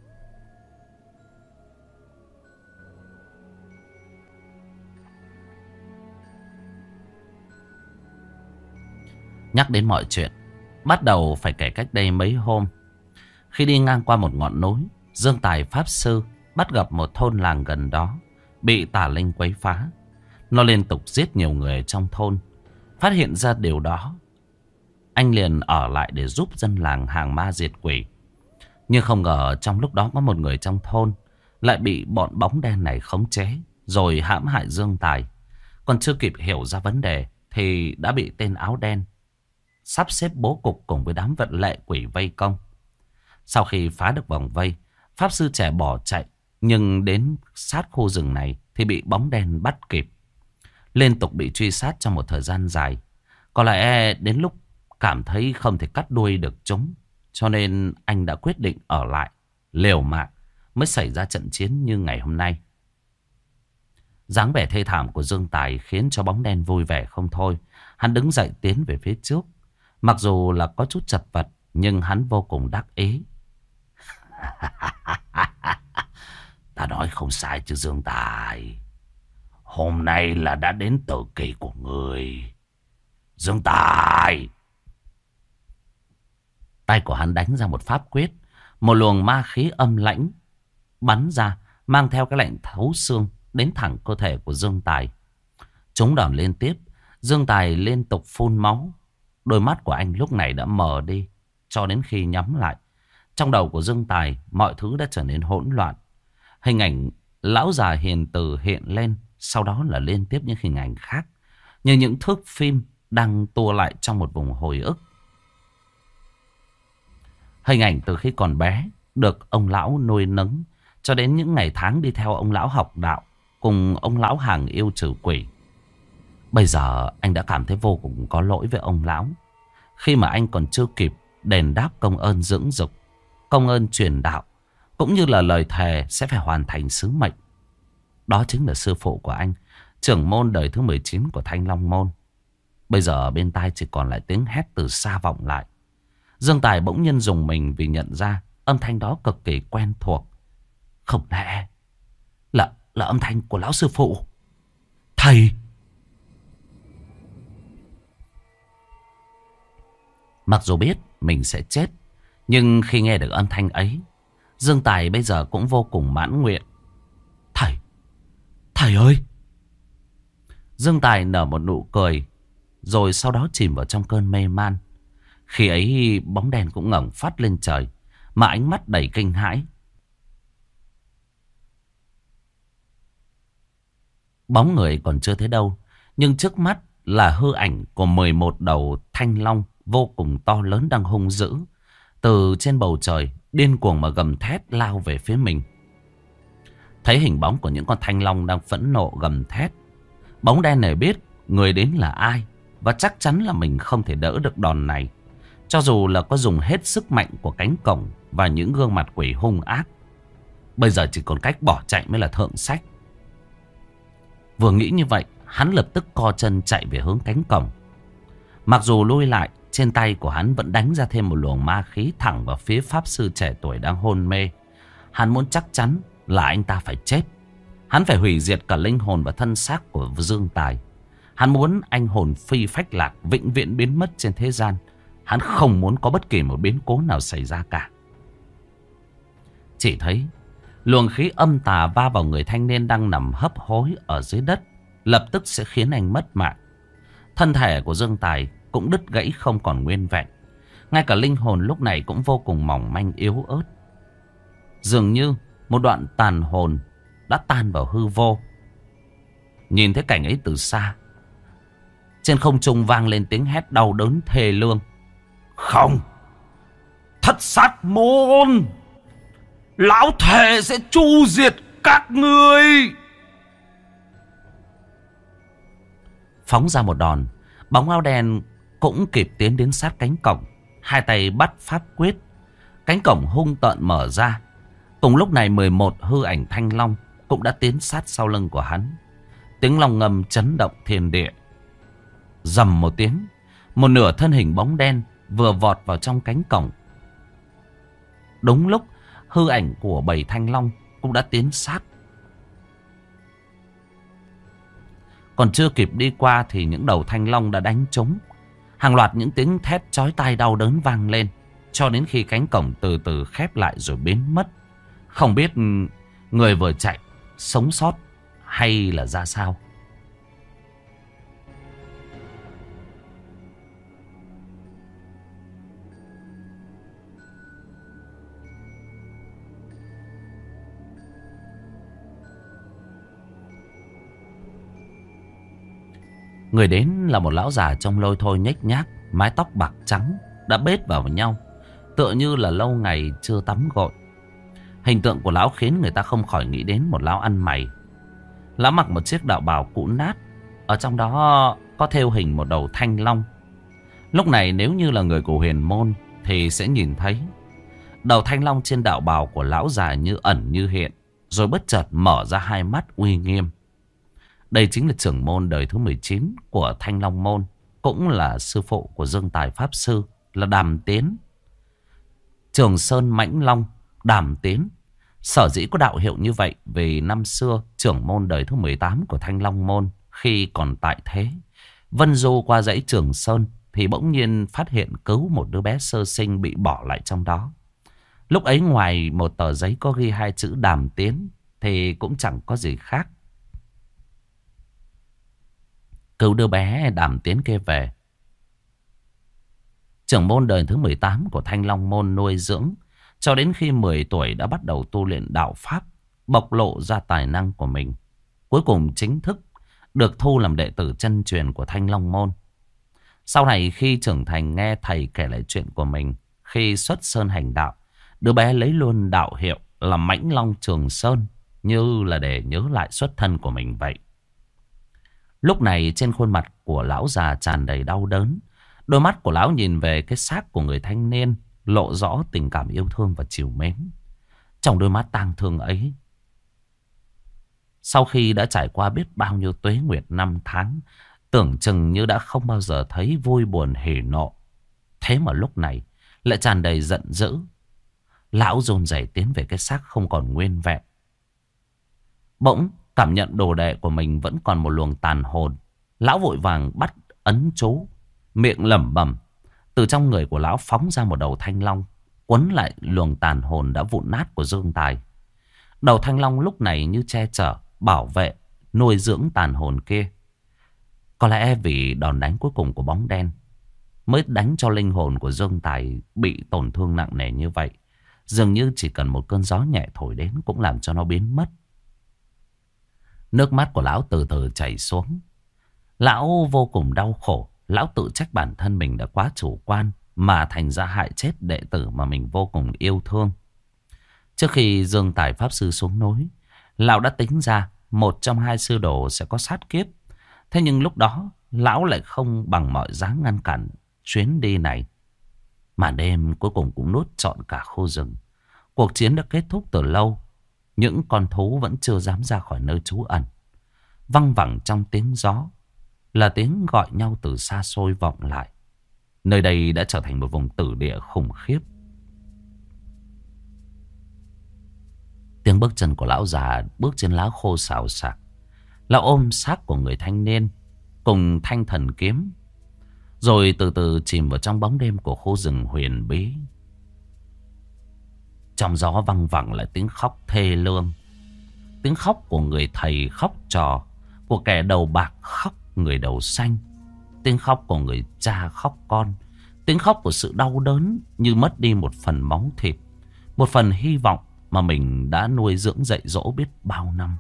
Speaker 1: Nhắc đến mọi chuyện, bắt đầu phải kể cách đây mấy hôm. Khi đi ngang qua một ngọn núi, Dương Tài Pháp Sư bắt gặp một thôn làng gần đó. bị tà linh quấy phá. Nó liên tục giết nhiều người trong thôn. Phát hiện ra điều đó, anh liền ở lại để giúp dân làng hàng ma diệt quỷ. Nhưng không ngờ trong lúc đó có một người trong thôn lại bị bọn bóng đen này khống chế, rồi hãm hại Dương Tài. Còn chưa kịp hiểu ra vấn đề thì đã bị tên áo đen sắp xếp bố cục cùng với đám vận lệ quỷ vây công. Sau khi phá được vòng vây, pháp sư trẻ bỏ chạy, nhưng đến sát khu rừng này thì bị bóng đen bắt kịp. Liên tục bị truy sát trong một thời gian dài. Có lẽ đến lúc cảm thấy không thể cắt đuôi được chúng, cho nên anh đã quyết định ở lại, liều mạng, mới xảy ra trận chiến như ngày hôm nay. Dáng vẻ thê thảm của Dương Tài khiến cho bóng đen vui vẻ không thôi. Hắn đứng dậy tiến về phía trước. Mặc dù là có chút chật vật, nhưng hắn vô cùng đắc ý.
Speaker 2: Ta nói không sai chứ Dương Tài. Hôm nay là đã đến tử kỳ của người. Dương Tài.
Speaker 1: Tay của hắn đánh ra một pháp quyết. Một luồng ma khí âm lãnh bắn ra, mang theo cái lạnh thấu xương đến thẳng cơ thể của Dương Tài. Chúng đòn liên tiếp, Dương Tài liên tục phun máu. Đôi mắt của anh lúc này đã mờ đi, cho đến khi nhắm lại. Trong đầu của Dương Tài, mọi thứ đã trở nên hỗn loạn. Hình ảnh lão già hiền từ hiện lên, sau đó là liên tiếp những hình ảnh khác, như những thước phim đang tua lại trong một vùng hồi ức. Hình ảnh từ khi còn bé, được ông lão nuôi nấng, cho đến những ngày tháng đi theo ông lão học đạo, cùng ông lão hàng yêu trừ quỷ. Bây giờ anh đã cảm thấy vô cùng có lỗi với ông lão, khi mà anh còn chưa kịp đền đáp công ơn dưỡng dục, công ơn truyền đạo, cũng như là lời thề sẽ phải hoàn thành sứ mệnh. Đó chính là sư phụ của anh, trưởng môn đời thứ mười chín của Thanh Long Môn. Bây giờ bên tai chỉ còn lại tiếng hét từ xa vọng lại. Dương Tài bỗng nhiên rùng mình vì nhận ra âm thanh đó cực kỳ quen thuộc. Không lẽ là, là âm thanh của lão sư phụ? Thầy! Mặc dù biết mình sẽ chết, nhưng khi nghe được âm thanh ấy, Dương Tài bây giờ cũng vô cùng mãn nguyện. Thầy! Thầy ơi! Dương Tài nở một nụ cười, rồi sau đó chìm vào trong cơn mê man. Khi ấy bóng đèn cũng ngẩng phát lên trời, mà ánh mắt đầy kinh hãi. Bóng người còn chưa thấy đâu, nhưng trước mắt là hư ảnh của mười một đầu thanh long vô cùng to lớn đang hung dữ, từ trên bầu trời điên cuồng mà gầm thét lao về phía mình. Thấy hình bóng của những con thanh long đang phẫn nộ gầm thét, bóng đen này biết người đến là ai, và chắc chắn là mình không thể đỡ được đòn này, cho dù là có dùng hết sức mạnh của cánh cổng và những gương mặt quỷ hung ác. Bây giờ chỉ còn cách bỏ chạy mới là thượng sách. Vừa nghĩ như vậy, hắn lập tức co chân chạy về hướng cánh cổng. Mặc dù lui lại, trên tay của hắn vẫn đánh ra thêm một luồng ma khí thẳng vào phía pháp sư trẻ tuổi đang hôn mê. Hắn muốn chắc chắn là anh ta phải chết. Hắn phải hủy diệt cả linh hồn và thân xác của Dương Tài. Hắn muốn anh hồn phi phách lạc, vĩnh viễn biến mất trên thế gian. Hắn không muốn có bất kỳ một biến cố nào xảy ra cả. Chỉ thấy luồng khí âm tà va vào người thanh niên đang nằm hấp hối ở dưới đất, lập tức sẽ khiến anh mất mạng. Thân thể của Dương Tài cũng đứt gãy không còn nguyên vẹn. Ngay cả linh hồn lúc này cũng vô cùng mỏng manh yếu ớt. Dường như một đoạn tàn hồn đã tan vào hư vô. Nhìn thấy cảnh ấy từ xa, trên không trung vang lên tiếng hét đau đớn thê lương.
Speaker 2: Không! Thất sát môn! Lão thề sẽ tru diệt các ngươi!
Speaker 1: Phóng ra một đòn, bóng áo đen cũng kịp tiến đến sát cánh cổng. Hai tay bắt pháp quyết, cánh cổng hung tợn mở ra. Cùng lúc này mười một hư ảnh thanh long cũng đã tiến sát sau lưng của hắn. Tiếng long ngầm chấn động thiên địa. Rầm một tiếng, một nửa thân hình bóng đen vừa vọt vào trong cánh cổng. Đúng lúc hư ảnh của bầy thanh long cũng đã tiến sát. Còn chưa kịp đi qua thì những đầu thanh long đã đánh trúng. Hàng loạt những tiếng thét chói tai đau đớn vang lên, cho đến khi cánh cổng từ từ khép lại rồi biến mất. Không biết người vừa chạy sống sót hay là ra sao? Người đến là một lão già trông lôi thôi nhếch nhác, mái tóc bạc trắng đã bết vào nhau, tựa như là lâu ngày chưa tắm gội. Hình tượng của lão khiến người ta không khỏi nghĩ đến một lão ăn mày. Lão mặc một chiếc đạo bào cũ nát, ở trong đó có thêu hình một đầu thanh long. Lúc này nếu như là người của huyền môn thì sẽ nhìn thấy đầu thanh long trên đạo bào của lão già như ẩn như hiện, rồi bất chợt mở ra hai mắt uy nghiêm. Đây chính là trưởng môn đời thứ mười chín của Thanh Long Môn, cũng là sư phụ của Dương Tài Pháp Sư, là Đàm Tiến. Trường Sơn Mãnh Long, Đàm Tiến. Sở dĩ có đạo hiệu như vậy vì năm xưa trưởng môn đời thứ mười tám của Thanh Long Môn khi còn tại thế, vân du qua dãy Trường Sơn thì bỗng nhiên phát hiện cứu một đứa bé sơ sinh bị bỏ lại trong đó. Lúc ấy ngoài một tờ giấy có ghi hai chữ Đàm Tiến thì cũng chẳng có gì khác. Cứu đứa bé Đàm Tiến kia về, trưởng môn đời thứ mười tám của Thanh Long Môn nuôi dưỡng cho đến khi mười tuổi đã bắt đầu tu luyện đạo pháp, bộc lộ ra tài năng của mình. Cuối cùng chính thức được thu làm đệ tử chân truyền của Thanh Long Môn. Sau này khi trưởng thành nghe thầy kể lại chuyện của mình khi xuất sơn hành đạo, đứa bé lấy luôn đạo hiệu là Mãnh Long Trường Sơn, như là để nhớ lại xuất thân của mình vậy. Lúc này trên khuôn mặt của lão già tràn đầy đau đớn. Đôi mắt của lão nhìn về cái xác của người thanh niên, lộ rõ tình cảm yêu thương và trìu mến. Trong đôi mắt tang thương ấy, sau khi đã trải qua biết bao nhiêu tuế nguyệt năm tháng, tưởng chừng như đã không bao giờ thấy vui buồn hỉ nộ, thế mà lúc này lại tràn đầy giận dữ. Lão run rẩy tiến về cái xác không còn nguyên vẹn. Bỗng cảm nhận đồ đệ của mình vẫn còn một luồng tàn hồn. Lão vội vàng bắt ấn chú, miệng lẩm bẩm. Từ trong người của lão phóng ra một đầu thanh long, quấn lại luồng tàn hồn đã vụn nát của Dương Tài. Đầu thanh long lúc này như che chở, bảo vệ, nuôi dưỡng tàn hồn kia. Có lẽ vì đòn đánh cuối cùng của bóng đen mới đánh cho linh hồn của Dương Tài bị tổn thương nặng nề như vậy. Dường như chỉ cần một cơn gió nhẹ thổi đến cũng làm cho nó biến mất. Nước mắt của lão từ từ chảy xuống. Lão vô cùng đau khổ. Lão tự trách bản thân mình đã quá chủ quan mà thành ra hại chết đệ tử mà mình vô cùng yêu thương. Trước khi Dương Tài Pháp Sư xuống núi, lão đã tính ra một trong hai sư đồ sẽ có sát kiếp. Thế nhưng lúc đó lão lại không bằng mọi giá ngăn cản chuyến đi này. Màn đêm cuối cùng cũng nuốt trọn cả khu rừng. Cuộc chiến đã kết thúc từ lâu. Những con thú vẫn chưa dám ra khỏi nơi trú ẩn. Văng vẳng trong tiếng gió là tiếng gọi nhau từ xa xôi vọng lại. Nơi đây đã trở thành một vùng tử địa khủng khiếp. Tiếng bước chân của lão già bước trên lá khô xào xạc. Lão ôm xác của người thanh niên cùng thanh thần kiếm, rồi từ từ chìm vào trong bóng đêm của khu rừng huyền bí. Trong gió văng vẳng lại tiếng khóc thê lương. Tiếng khóc của người thầy khóc trò, của kẻ đầu bạc khóc người đầu xanh. Tiếng khóc của người cha khóc con. Tiếng khóc của sự đau đớn như mất đi một phần máu thịt, một phần hy vọng mà mình đã nuôi dưỡng dạy dỗ biết bao năm.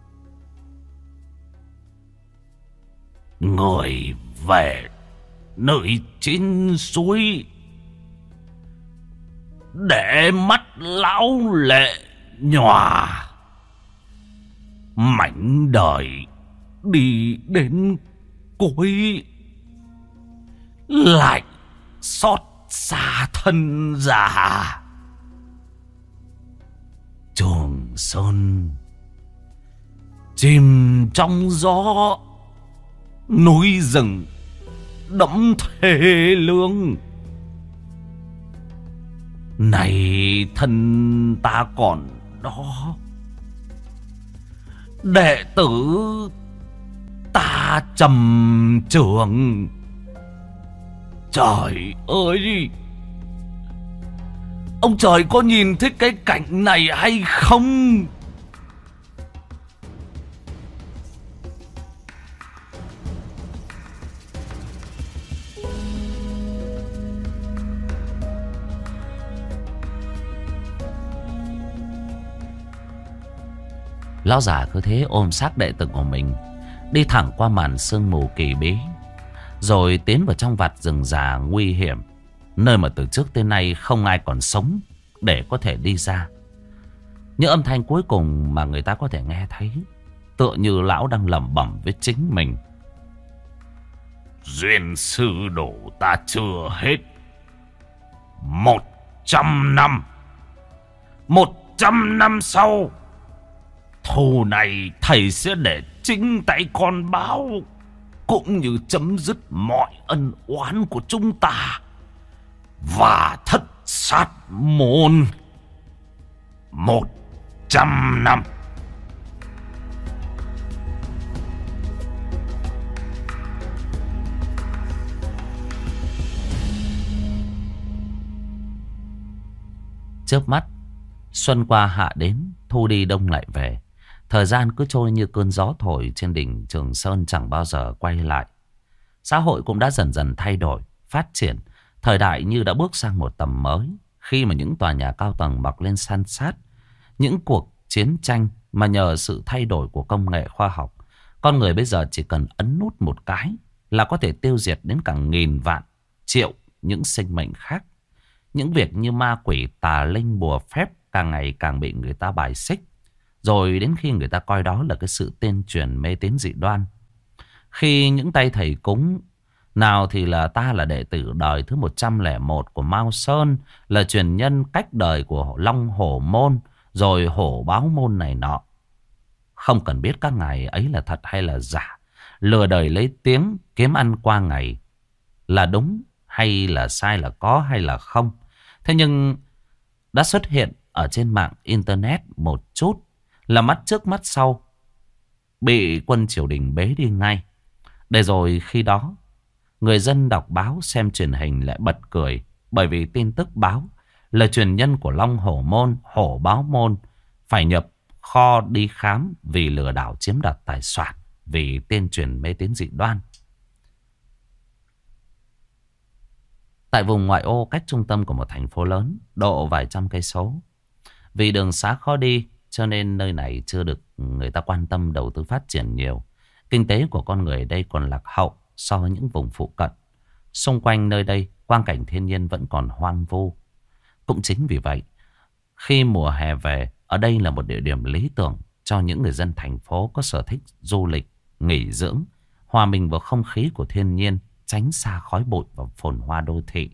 Speaker 1: Người về nơi chín suối, để mắt lão lệ nhòa. Mảnh đời đi đến cuối, lại xót xa thân già. Trường Sơn chìm trong gió, núi rừng đẫm thê lương. Này thân ta còn đó, đệ tử ta trầm trường. Trời ơi, ông trời có nhìn thấy cái cảnh này hay không? Lão già cứ thế ôm xác đệ tử của mình, đi thẳng qua màn sương mù kỳ bí, rồi tiến vào trong vạt rừng già nguy hiểm, nơi mà từ trước tới nay không ai còn sống để có thể đi ra. Những âm thanh cuối cùng mà người ta có thể nghe thấy, tựa như lão đang lẩm bẩm với chính mình.
Speaker 2: Duyên sư đổ ta chưa hết. Một trăm năm. Một trăm năm sau, thù này thầy sẽ để chính tay con báo, cũng như chấm dứt mọi ân oán của chúng ta và thất sát môn. Một trăm năm.
Speaker 1: Chớp mắt, xuân qua hạ đến, thu đi đông lại về. Thời gian cứ trôi như cơn gió thổi trên đỉnh Trường Sơn, chẳng bao giờ quay lại. Xã hội cũng đã dần dần thay đổi, phát triển. Thời đại như đã bước sang một tầm mới, khi mà những tòa nhà cao tầng mọc lên san sát. Những cuộc chiến tranh mà nhờ sự thay đổi của công nghệ khoa học, con người bây giờ chỉ cần ấn nút một cái là có thể tiêu diệt đến cả nghìn vạn, triệu những sinh mệnh khác. Những việc như ma quỷ, tà linh, bùa phép càng ngày càng bị người ta bài xích. Rồi đến khi người ta coi đó là cái sự tuyên truyền mê tín dị đoan. Khi những tay thầy cúng, nào thì là ta là đệ tử đời thứ một trăm lẻ một của Mao Sơn, là truyền nhân cách đời của Long Hổ Môn, rồi Hổ Báo Môn này nọ. Không cần biết các ngài ấy là thật hay là giả, lừa đời lấy tiếng kiếm ăn qua ngày là đúng hay là sai, là có hay là không. Thế nhưng đã xuất hiện ở trên mạng Internet một chút là mắt trước mắt sau, bị quân triều đình bế đi ngay. Để rồi khi đó, người dân đọc báo xem truyền hình lại bật cười, bởi vì tin tức báo là truyền nhân của Long Hổ Môn, Hổ Báo Môn phải nhập kho đi khám vì lừa đảo chiếm đoạt tài sản, vì tuyên truyền mê tín dị đoan. Tại vùng ngoại ô cách trung tâm của một thành phố lớn độ vài trăm cây số, vì đường xá khó đi cho nên nơi này chưa được người ta quan tâm đầu tư phát triển nhiều. Kinh tế của con người đây còn lạc hậu so với những vùng phụ cận. Xung quanh nơi đây, quang cảnh thiên nhiên vẫn còn hoang vu. Cũng chính vì vậy, khi mùa hè về, ở đây là một địa điểm lý tưởng cho những người dân thành phố có sở thích du lịch, nghỉ dưỡng, hòa mình vào không khí của thiên nhiên, tránh xa khói bụi và phồn hoa đô thị.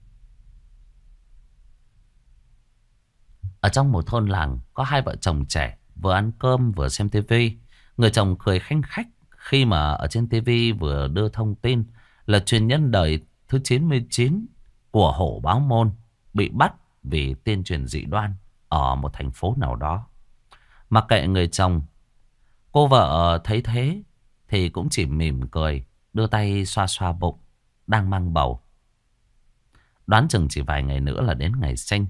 Speaker 1: Ở trong một thôn làng có hai vợ chồng trẻ vừa ăn cơm vừa xem tivi. Người chồng cười khanh khách khi mà ở trên tivi vừa đưa thông tin là truyền nhân đời thứ chín mươi chín của Hổ Báo Môn bị bắt vì tuyên truyền dị đoan ở một thành phố nào đó. Mặc kệ người chồng, cô vợ thấy thế thì cũng chỉ mỉm cười, đưa tay xoa xoa bụng, đang mang bầu. Đoán chừng chỉ vài ngày nữa là đến ngày sinh.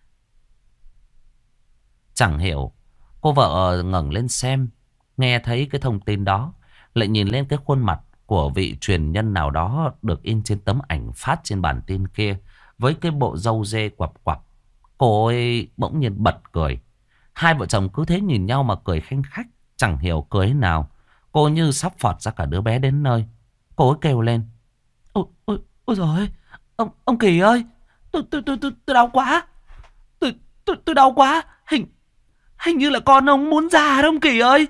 Speaker 1: Chẳng hiểu, cô vợ ngẩng lên xem, nghe thấy cái thông tin đó, lại nhìn lên cái khuôn mặt của vị truyền nhân nào đó được in trên tấm ảnh phát trên bản tin kia, với cái bộ râu dê quặp quặp. Cô ấy bỗng nhiên bật cười. Hai vợ chồng cứ thế nhìn nhau mà cười khanh khách, chẳng hiểu cười nào. Cô như sắp phọt ra cả đứa bé đến nơi. Cô ấy kêu lên: Ôi, ôi, ôi dồi ôi, ông, ông Kỳ ơi, tôi, tôi, tôi, tôi, tôi đau quá. Tôi, tôi, tôi đau quá. Hình, hình như là con ông muốn già đó ông Kỳ ơi.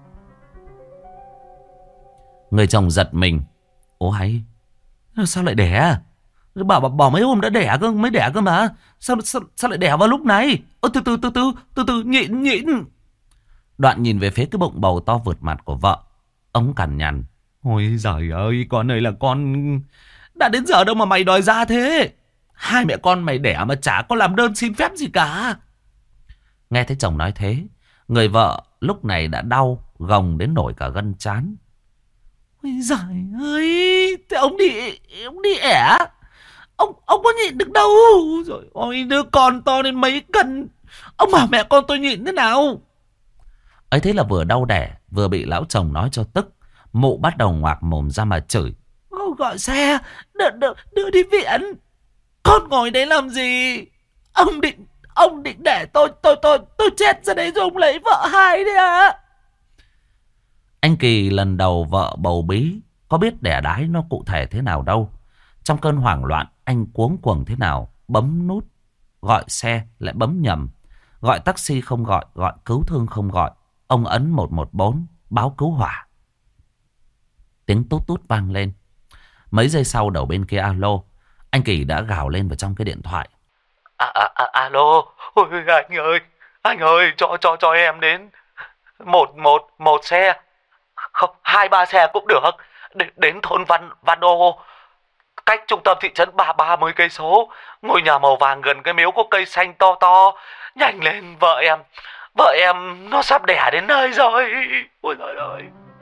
Speaker 1: Người chồng giật mình. Ủa hay, sao lại đẻ? Bảo, bảo, bảo mấy hôm đã đẻ cơ, mới đẻ cơ mà. Sao, sao, sao lại đẻ vào lúc này? Ơ, từ từ từ từ từ từ nhịn nhịn. Đoạn nhìn về phía cái bụng bầu to vượt mặt của vợ, ông cằn nhằn: Ôi giời ơi, con này là con... Đã đến giờ đâu mà mày đòi ra thế? Hai mẹ con mày đẻ mà chả có làm đơn xin phép gì cả. Nghe thấy chồng nói thế, người vợ lúc này đã đau gồng đến nổi cả gân trán. Ôi giời ơi, thế ông đi, ông đi ẻ. Ông, ông có nhịn được đâu. Rồi ôi, đứa con to đến mấy cân. Ông bảo mẹ con tôi nhịn thế nào? Ấy thế là vừa đau đẻ, vừa bị lão chồng nói cho tức. Mụ bắt đầu ngoạc mồm ra mà chửi: Ô, gọi xe, đưa, đưa, đưa đi viện. Con ngồi đấy làm gì? Ông định,
Speaker 3: Ông định để tôi tôi tôi tôi chết ra đấy rồi ông lấy vợ hai đấy à?
Speaker 1: Anh Kỳ lần đầu vợ bầu bí, có biết đẻ đái nó cụ thể thế nào đâu. Trong cơn hoảng loạn, anh cuống cuồng thế nào, bấm nút gọi xe lại bấm nhầm, gọi taxi không gọi, gọi cứu thương không gọi. Ông ấn một một bốn báo cứu hỏa. Tiếng tút tút vang lên. Mấy giây sau đầu bên kia alo, anh Kỳ đã gào lên vào trong cái điện thoại.
Speaker 3: À, à, à, alo, ôi anh ơi, anh ơi, cho cho cho em đến một một một xe, không hai ba xe cũng được, đến, đến thôn Văn Văn Đô, cách trung tâm thị trấn ba ba mươi cây số, ngôi nhà màu vàng gần cái miếu có cây xanh to to, nhanh lên vợ em, vợ em nó sắp đẻ đến nơi rồi, ôi trời ơi.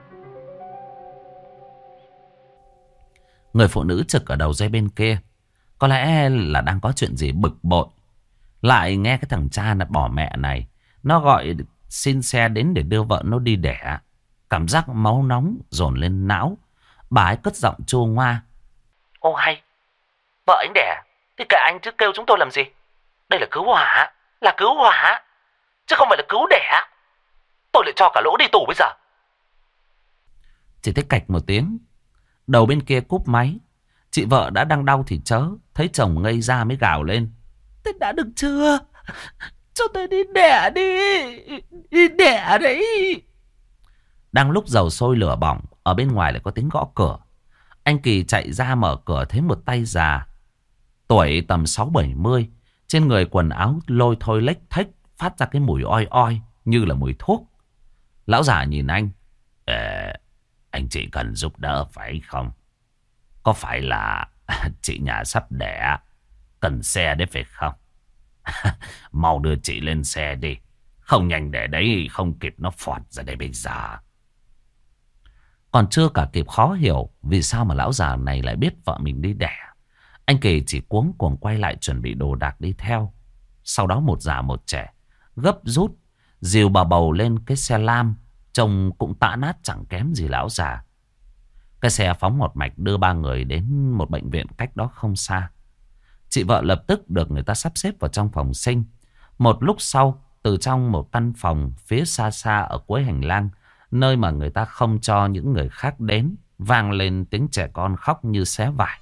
Speaker 1: Người phụ nữ trực ở đầu dây bên kia có lẽ là đang có chuyện gì bực bội, lại nghe cái thằng cha là bỏ mẹ này nó gọi xin xe đến để đưa vợ nó đi đẻ. Cảm giác máu nóng dồn lên não. Bà ấy cất giọng chua ngoa.
Speaker 3: Ô hay, vợ anh đẻ thì cả anh chứ kêu chúng tôi làm gì? Đây là cứu hỏa, là cứu hỏa, chứ không phải là cứu đẻ. Tôi lại cho cả lỗ đi tù bây giờ.
Speaker 1: Chỉ thấy cạch một tiếng, đầu bên kia cúp máy. Chị vợ đã đang đau thì chớ, thấy chồng ngây ra mới gào lên.
Speaker 3: Thế đã được chưa? Cho tôi đi đẻ đi, đi đẻ đấy.
Speaker 1: Đang lúc dầu sôi lửa bỏng, ở bên ngoài lại có tiếng gõ cửa. Anh Kỳ chạy ra mở cửa, thấy một tay già, tuổi tầm sáu bảy mươi, trên người quần áo lôi thôi lếch thếch, phát ra cái mùi oi oi như là mùi thuốc. Lão già nhìn anh.
Speaker 2: Ờ, anh chị cần giúp đỡ phải không? Có phải là chị nhà sắp đẻ, cần xe đấy phải không? Mau đưa chị lên xe đi, không nhanh để đấy không kịp nó phọt ra đây bây giờ.
Speaker 1: Còn chưa cả kịp khó hiểu vì sao mà lão già này lại biết vợ mình đi đẻ, anh Kỳ chỉ cuống cuồng quay lại chuẩn bị đồ đạc đi theo. Sau đó một già một trẻ gấp rút dìu bà bầu lên cái xe lam, trông cũng tã nát chẳng kém gì lão già. Cái xe phóng một mạch đưa ba người đến một bệnh viện cách đó không xa. Chị vợ lập tức được người ta sắp xếp vào trong phòng sinh. Một lúc sau, từ trong một căn phòng phía xa xa ở cuối hành lang, nơi mà người ta không cho những người khác đến, vang lên tiếng trẻ con khóc như xé vải.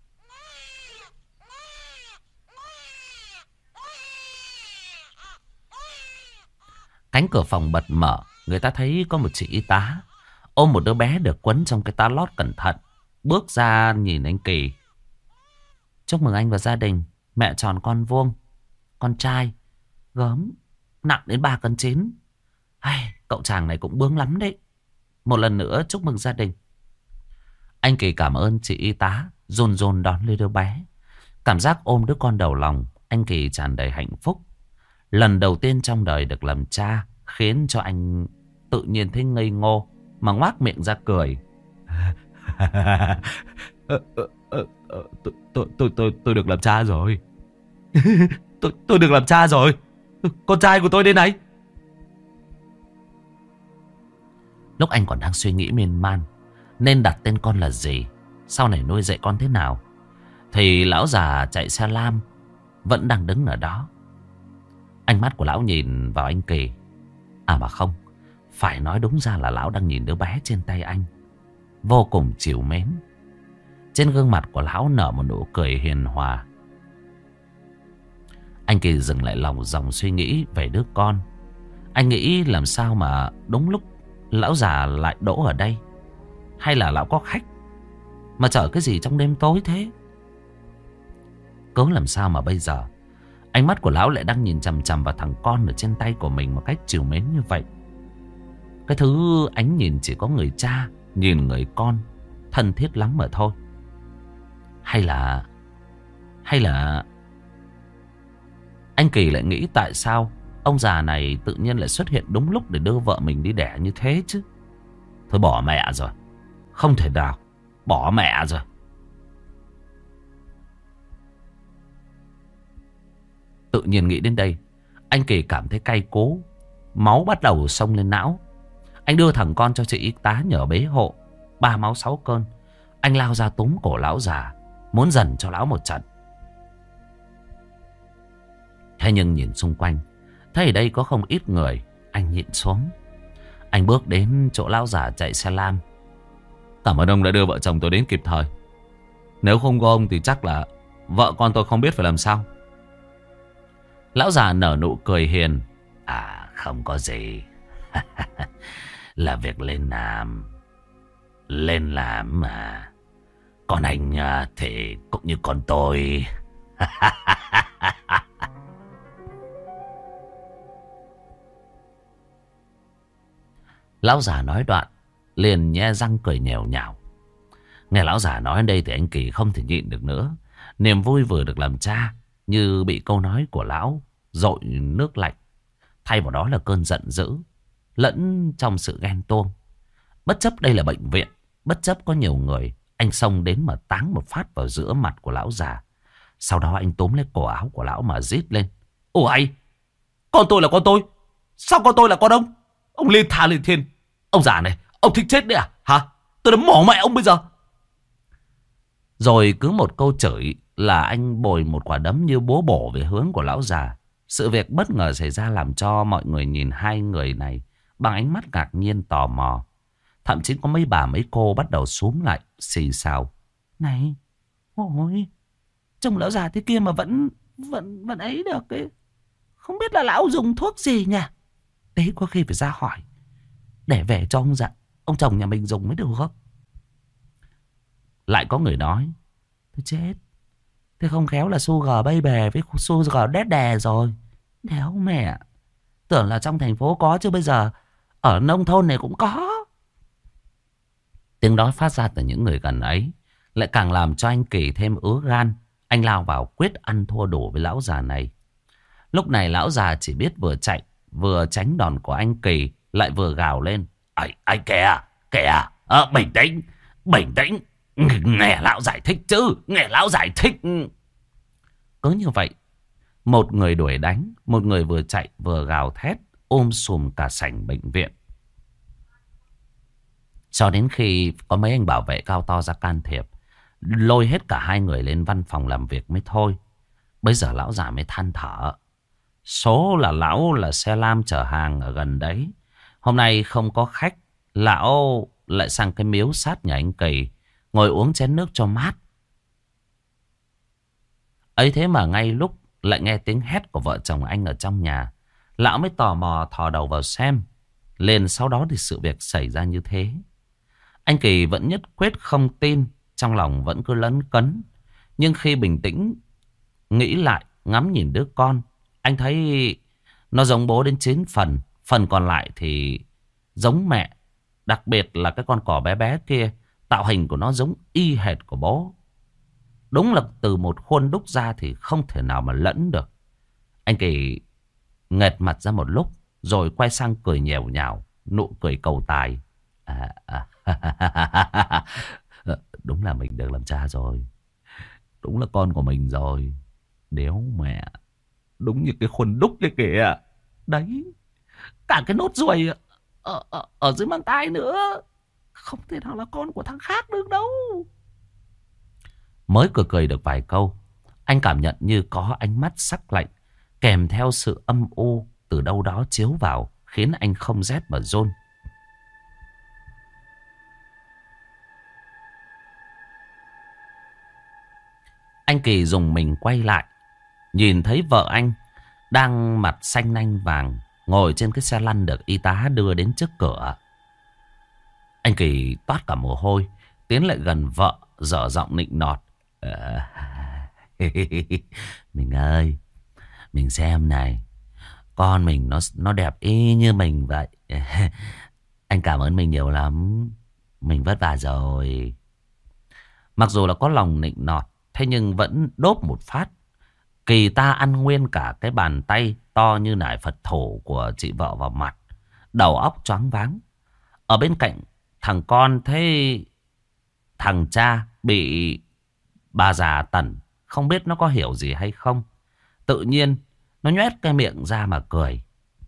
Speaker 1: Cánh cửa phòng bật mở, người ta thấy có một chị y tá ôm một đứa bé được quấn trong cái tá lót cẩn thận, bước ra nhìn anh Kỳ. Chúc mừng anh và gia đình, mẹ tròn con vuông, con trai gớm, nặng đến ba cân chín. Ai, cậu chàng này cũng bướng lắm đấy. Một lần nữa chúc mừng gia đình. Anh Kỳ cảm ơn chị y tá, run run đón lấy đứa bé. Cảm giác ôm đứa con đầu lòng, anh Kỳ tràn đầy hạnh phúc. Lần đầu tiên trong đời được làm cha khiến cho anh tự nhiên thấy ngây ngô, mà ngoác miệng ra cười. tôi, tôi, tôi, tôi, tôi được làm cha rồi. tôi, tôi được làm cha rồi. Con trai của tôi đây này. Lúc anh còn đang suy nghĩ miên man nên đặt tên con là gì, sau này nuôi dạy con thế nào, thì lão già chạy xe lam vẫn đang đứng ở đó. Ánh mắt của lão nhìn vào anh Kỳ. À mà không, phải nói đúng ra là lão đang nhìn đứa bé trên tay anh, vô cùng trìu mến. Trên gương mặt của lão nở một nụ cười hiền hòa. Anh Kỳ dừng lại lòng dòng suy nghĩ về đứa con. Anh nghĩ làm sao mà đúng lúc lão già lại đỗ ở đây, hay là lão có khách mà chở cái gì trong đêm tối thế? Cớ làm sao mà bây giờ ánh mắt của lão lại đang nhìn chằm chằm vào thằng con ở trên tay của mình một cách trìu mến như vậy? Cái thứ ánh nhìn chỉ có người cha nhìn người con thân thiết lắm mà thôi. Hay là Hay là Anh Kỳ lại nghĩ tại sao ông già này tự nhiên lại xuất hiện đúng lúc để đưa vợ mình đi đẻ như thế chứ. Thôi bỏ mẹ rồi, không thể nào, bỏ mẹ rồi. Tự nhiên nghĩ đến đây, anh Kỳ cảm thấy cay cố, máu bắt đầu xông lên não. Anh đưa thằng con cho chị y tá nhờ bế hộ. Ba máu sáu cơn, anh lao ra túm cổ lão già, muốn dần cho lão một trận. Thế nhưng nhìn xung quanh, thấy ở đây có không ít người, anh nhịn xuống. Anh bước đến chỗ lão già chạy xe lam. Cảm ơn ông đã đưa vợ chồng tôi đến kịp thời. Nếu không có ông thì chắc là vợ con tôi không biết phải làm sao. Lão già nở nụ cười hiền.
Speaker 2: À không có gì. Là việc lên làm. Lên làm mà. Còn anh thì cũng như con tôi.
Speaker 1: Lão già nói đoạn liền nhe răng cười nhèo nhào. Nghe lão già nói đến đây thì anh Kỳ không thể nhịn được nữa. Niềm vui vừa được làm cha như bị câu nói của lão dội nước lạnh. Thay vào đó là cơn giận dữ lẫn trong sự ghen tuông. Bất chấp đây là bệnh viện, bất chấp có nhiều người, anh xông đến mà táng một phát vào giữa mặt của lão già. Sau đó anh túm lấy cổ áo của lão mà rít lên. Ôi, con tôi là con tôi, sao con tôi là con ông? Ông liên tha liên thiên. Ông già này, ông thích chết đấy à? Hả? Tôi đã mỏ mẹ ông bây giờ. Rồi cứ một câu chửi là anh bồi một quả đấm như búa bổ về hướng của lão già. Sự việc bất ngờ xảy ra làm cho mọi người nhìn hai người này bằng ánh mắt ngạc nhiên tò mò. Thậm chí có mấy bà mấy cô bắt đầu xúm lại xì xào. Này, ôi, trông lão già thế kia mà vẫn vẫn vẫn ấy được ấy. Không biết là lão dùng thuốc gì nhỉ? Thế có khi phải ra hỏi để về cho ông dạ, ông chồng nhà mình dùng mới được không? Lại có người nói, thôi chết, thế không khéo là Sugar Baby với Sugar Daddy rồi. Đéo mẹ, tưởng là trong thành phố có chứ bây giờ ở nông thôn này cũng có. Tiếng nói phát ra từ những người gần ấy lại càng làm cho anh Kỳ thêm ứa gan. Anh lao vào quyết ăn thua đủ với lão già này. Lúc này lão già chỉ biết vừa chạy vừa tránh đòn của anh Kỳ, lại vừa gào lên.
Speaker 2: Ai, ai kìa, kìa, à, bình tĩnh, bình tĩnh. Nghe lão giải thích chứ, nghe lão giải thích.
Speaker 1: Cứ như vậy, một người đuổi đánh, một người vừa chạy vừa gào thét, ôm sùm cả sảnh bệnh viện. Cho đến khi có mấy anh bảo vệ cao to ra can thiệp, lôi hết cả hai người lên văn phòng làm việc mới thôi. Bây giờ lão già mới than thở. Số là lão là xe lam chở hàng ở gần đấy. Hôm nay không có khách, lão lại sang cái miếu sát nhà anh Kỳ, ngồi uống chén nước cho mát. Ấy thế mà ngay lúc lại nghe tiếng hét của vợ chồng anh ở trong nhà, lão mới tò mò thò đầu vào xem. Liền sau đó thì sự việc xảy ra như thế. Anh Kỳ vẫn nhất quyết không tin, trong lòng vẫn cứ lấn cấn. Nhưng khi bình tĩnh nghĩ lại, ngắm nhìn đứa con, anh thấy nó giống bố đến chín phần. Phần còn lại thì giống mẹ. Đặc biệt là cái con cò bé bé kia, tạo hình của nó giống y hệt của bố. Đúng là từ một khuôn đúc ra thì không thể nào mà lẫn được. Anh Kỳ nghệt mặt ra một lúc, rồi quay sang cười nhèo nhào, nụ cười cầu tài. À, à, đúng là mình được làm cha rồi. Đúng là con của mình rồi. Đéo mẹ, đúng như cái khuôn đúc kia kìa. Đấy, cả cái nốt ruồi ở, ở, ở dưới mang tai nữa. Không thể nào là con của thằng khác được đâu. Mới cười cười được vài câu, anh cảm nhận như có ánh mắt sắc lạnh kèm theo sự âm u từ đâu đó chiếu vào, khiến anh không rét mà run. Anh Kỳ dùng mình quay lại, nhìn thấy vợ anh đang mặt xanh nanh vàng ngồi trên cái xe lăn được y tá đưa đến trước cửa. Anh Kỳ toát cả mồ hôi, tiến lại gần vợ, dở giọng nịnh nọt. À, mình ơi, mình xem này, con mình nó nó đẹp y như mình vậy. Anh cảm ơn mình nhiều lắm, mình vất vả rồi. Mặc dù là có lòng nịnh nọt, thế nhưng vẫn đốp một phát. Kỳ ta ăn nguyên cả cái bàn tay to như nải Phật thổ của chị vợ vào mặt, đầu óc choáng váng. Ở bên cạnh thằng con thấy thằng cha bị bà già tẩn, không biết nó có hiểu gì hay không. Tự nhiên nó nhoét cái miệng ra mà cười.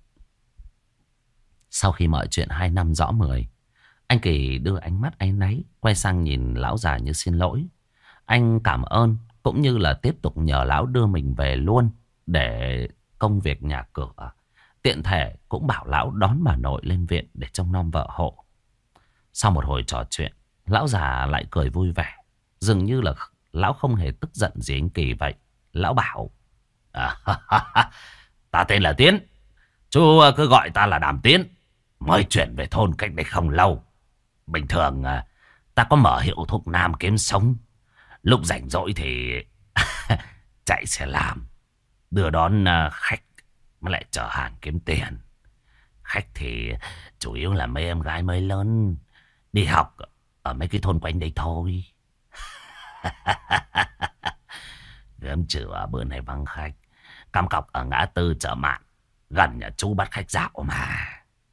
Speaker 1: Sau khi mọi chuyện hai năm rõ mười, anh Kỳ đưa ánh mắt áy náy, quay sang nhìn lão già như xin lỗi. Anh cảm ơn, cũng như là tiếp tục nhờ lão đưa mình về luôn, để công việc nhà cửa. Tiện thể cũng bảo lão đón bà nội lên viện để trông nom vợ hộ. Sau một hồi trò chuyện, lão già lại cười vui vẻ. Dường như là lão không hề tức giận gì anh Kỳ vậy. Lão bảo:
Speaker 2: À, ta tên là Tiến. Chú cứ gọi ta là Đàm Tiến. Mới chuyển về thôn cách đây không lâu. Bình thường ta có mở hiệu thuốc nam kiếm sống. Lúc rảnh rỗi thì chạy xe làm, đưa đón khách, mới lại chở hàng kiếm tiền. Khách thì chủ yếu là mấy em gái mới lớn, đi học ở mấy cái thôn quanh đây thôi. Gớm chửa bữa nay vắng khách, cắm cọc ở ngã tư chợ Mạn, gần nhà chú bắt khách dạo mà.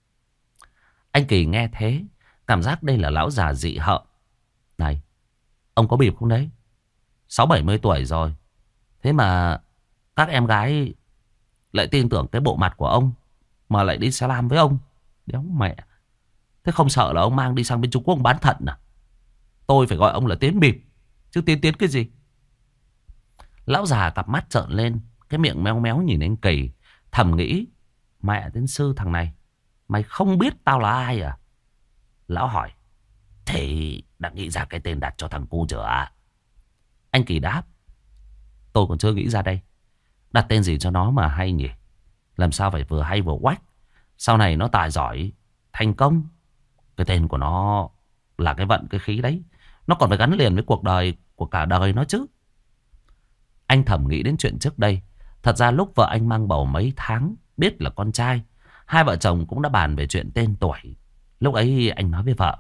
Speaker 1: Anh Kỳ nghe thế, cảm giác đây là lão già dị hợm. Này, ông có bịp không đấy? Sáu bảy mươi tuổi rồi, thế mà các em gái lại tin tưởng cái bộ mặt của ông mà lại đi xe lam với ông. Đéo mẹ. Thế không sợ là ông mang đi sang bên Trung Quốc bán thận à? Tôi phải gọi ông là Tiến bịp, chứ Tiến Tiến cái gì? Lão già cặp mắt trợn lên, cái miệng méo méo nhìn anh Kỳ, thầm nghĩ: mẹ tiến sư thằng này, mày không biết tao là ai à? Lão hỏi:
Speaker 2: thế đã nghĩ ra cái tên đặt cho thằng cu chưa ạ?
Speaker 1: Anh Kỳ đáp: tôi còn chưa nghĩ ra đây. Đặt tên gì cho nó mà hay nhỉ? Làm sao phải vừa hay vừa quách, sau này nó tài giỏi thành công. Cái tên của nó là cái vận cái khí đấy, nó còn phải gắn liền với cuộc đời của cả đời nó chứ. Anh thầm nghĩ đến chuyện trước đây. Thật ra lúc vợ anh mang bầu mấy tháng, biết là con trai, hai vợ chồng cũng đã bàn về chuyện tên tuổi. Lúc ấy anh nói với vợ: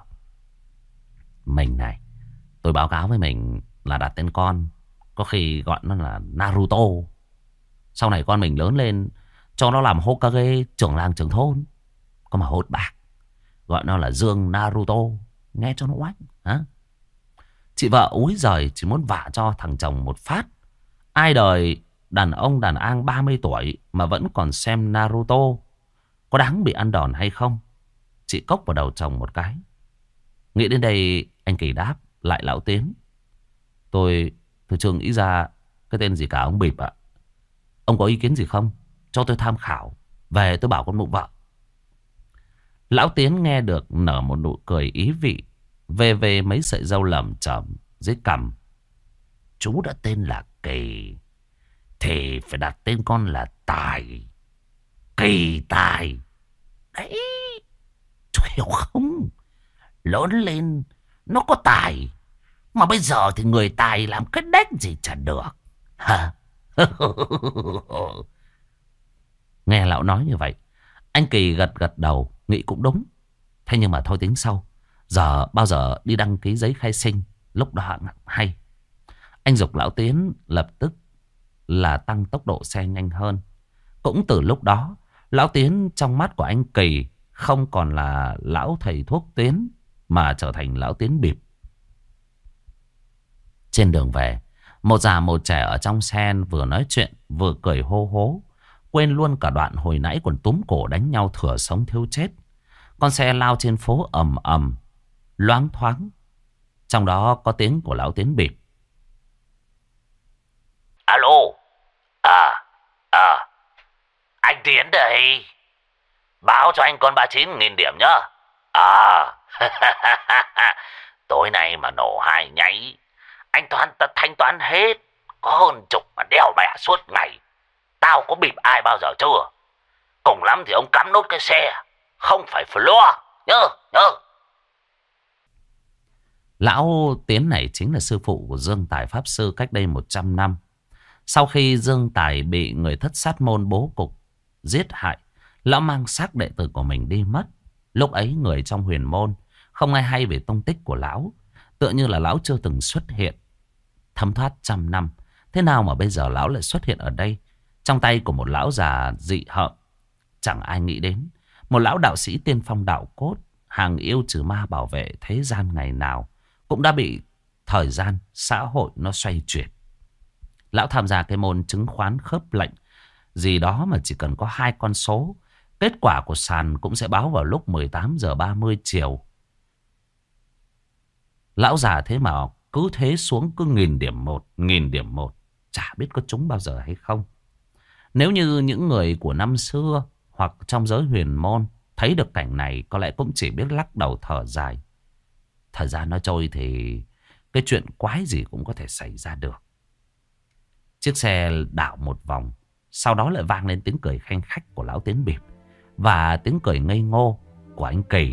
Speaker 1: mình này, tôi báo cáo với mình là đặt tên con, có khi gọi nó là Naruto. Sau này con mình lớn lên, cho nó làm Hokage, trưởng làng trưởng thôn. Có mà hốt bạc, gọi nó là Dương Naruto, nghe cho nó oách hả? Chị vợ úi giời chỉ muốn vả cho thằng chồng một phát. Ai đời đàn ông đàn an ba mươi tuổi mà vẫn còn xem Naruto, có đáng bị ăn đòn hay không? Chị cốc vào đầu chồng một cái. Nghĩ đến đây, anh Kỳ đáp lại lão Tiến: Tôi Tôi chưa nghĩ ra cái tên gì cả ông bịp ạ. Ông có ý kiến gì không? Cho tôi tham khảo, về tôi bảo con mụ vợ. Lão Tiến nghe được nở một nụ cười ý vị, về về mấy sợi râu lởm chởm dưới cằm.
Speaker 2: Chú đã tên là Kỳ, thì phải đặt tên con là Tài. Kỳ Tài. Đấy, chú hiểu không? Lớn lên nó có tài, mà bây giờ thì người tài làm cái đếch gì chả được hả?
Speaker 1: Nghe lão nói như vậy, anh Kỳ gật gật đầu, nghĩ cũng đúng. Thế nhưng mà thôi tính sau, giờ bao giờ đi đăng ký giấy khai sinh, lúc đó hay. Anh giục lão Tiến lập tức là tăng tốc độ xe nhanh hơn. Cũng từ lúc đó, lão Tiến trong mắt của anh Kỳ không còn là lão thầy thuốc Tiến, mà trở thành lão Tiến bịp. Trên đường về, một già một trẻ ở trong xe vừa nói chuyện vừa cười hô hố, quên luôn cả đoạn hồi nãy còn túm cổ đánh nhau thừa sống thiếu chết. Con xe lao trên phố ầm ầm, loáng thoáng, trong đó có tiếng của lão Tiến bịp.
Speaker 2: Alo. À, à, anh Tiến đây. Báo cho anh con ba mươi chín nghìn điểm nhá. À, tối nay mà nổ hai nháy, anh toán ta thanh toán hết, có hơn chục mà đeo mẹ suốt ngày. Tao có bịp ai bao giờ chưa? Cùng lắm thì ông cắm nốt cái xe, không phải floor, nhớ, nhớ.
Speaker 1: Lão Tiến này chính là sư phụ của Dương Tài Pháp Sư cách đây một trăm năm. Sau khi Dương Tài bị người thất sát môn bố cục giết hại, lão mang xác đệ tử của mình đi mất. Lúc ấy người trong huyền môn không ai hay về tung tích của lão, tựa như là lão chưa từng xuất hiện. Thấm thoát trăm năm, thế nào mà bây giờ lão lại xuất hiện ở đây, trong tay của một lão già dị hợm? Chẳng ai nghĩ đến một lão đạo sĩ tiên phong đạo cốt, hàng yêu trừ ma bảo vệ thế gian ngày nào cũng đã bị thời gian xã hội nó xoay chuyển. Lão tham gia cái môn chứng khoán khớp lệnh gì đó mà chỉ cần có hai con số, kết quả của sàn cũng sẽ báo vào lúc mười tám giờ ba mươi chiều. Lão già thế mà cứ thế xuống, cứ nghìn điểm một, nghìn điểm một, chả biết có trúng bao giờ hay không. Nếu như những người của năm xưa hoặc trong giới huyền môn thấy được cảnh này, có lẽ cũng chỉ biết lắc đầu thở dài. Thời gian nó trôi thì cái chuyện quái gì cũng có thể xảy ra được. Chiếc xe đảo một vòng, sau đó lại vang lên tiếng cười khanh khách của lão Tiến Bịp và tiếng cười ngây ngô của anh Kỳ.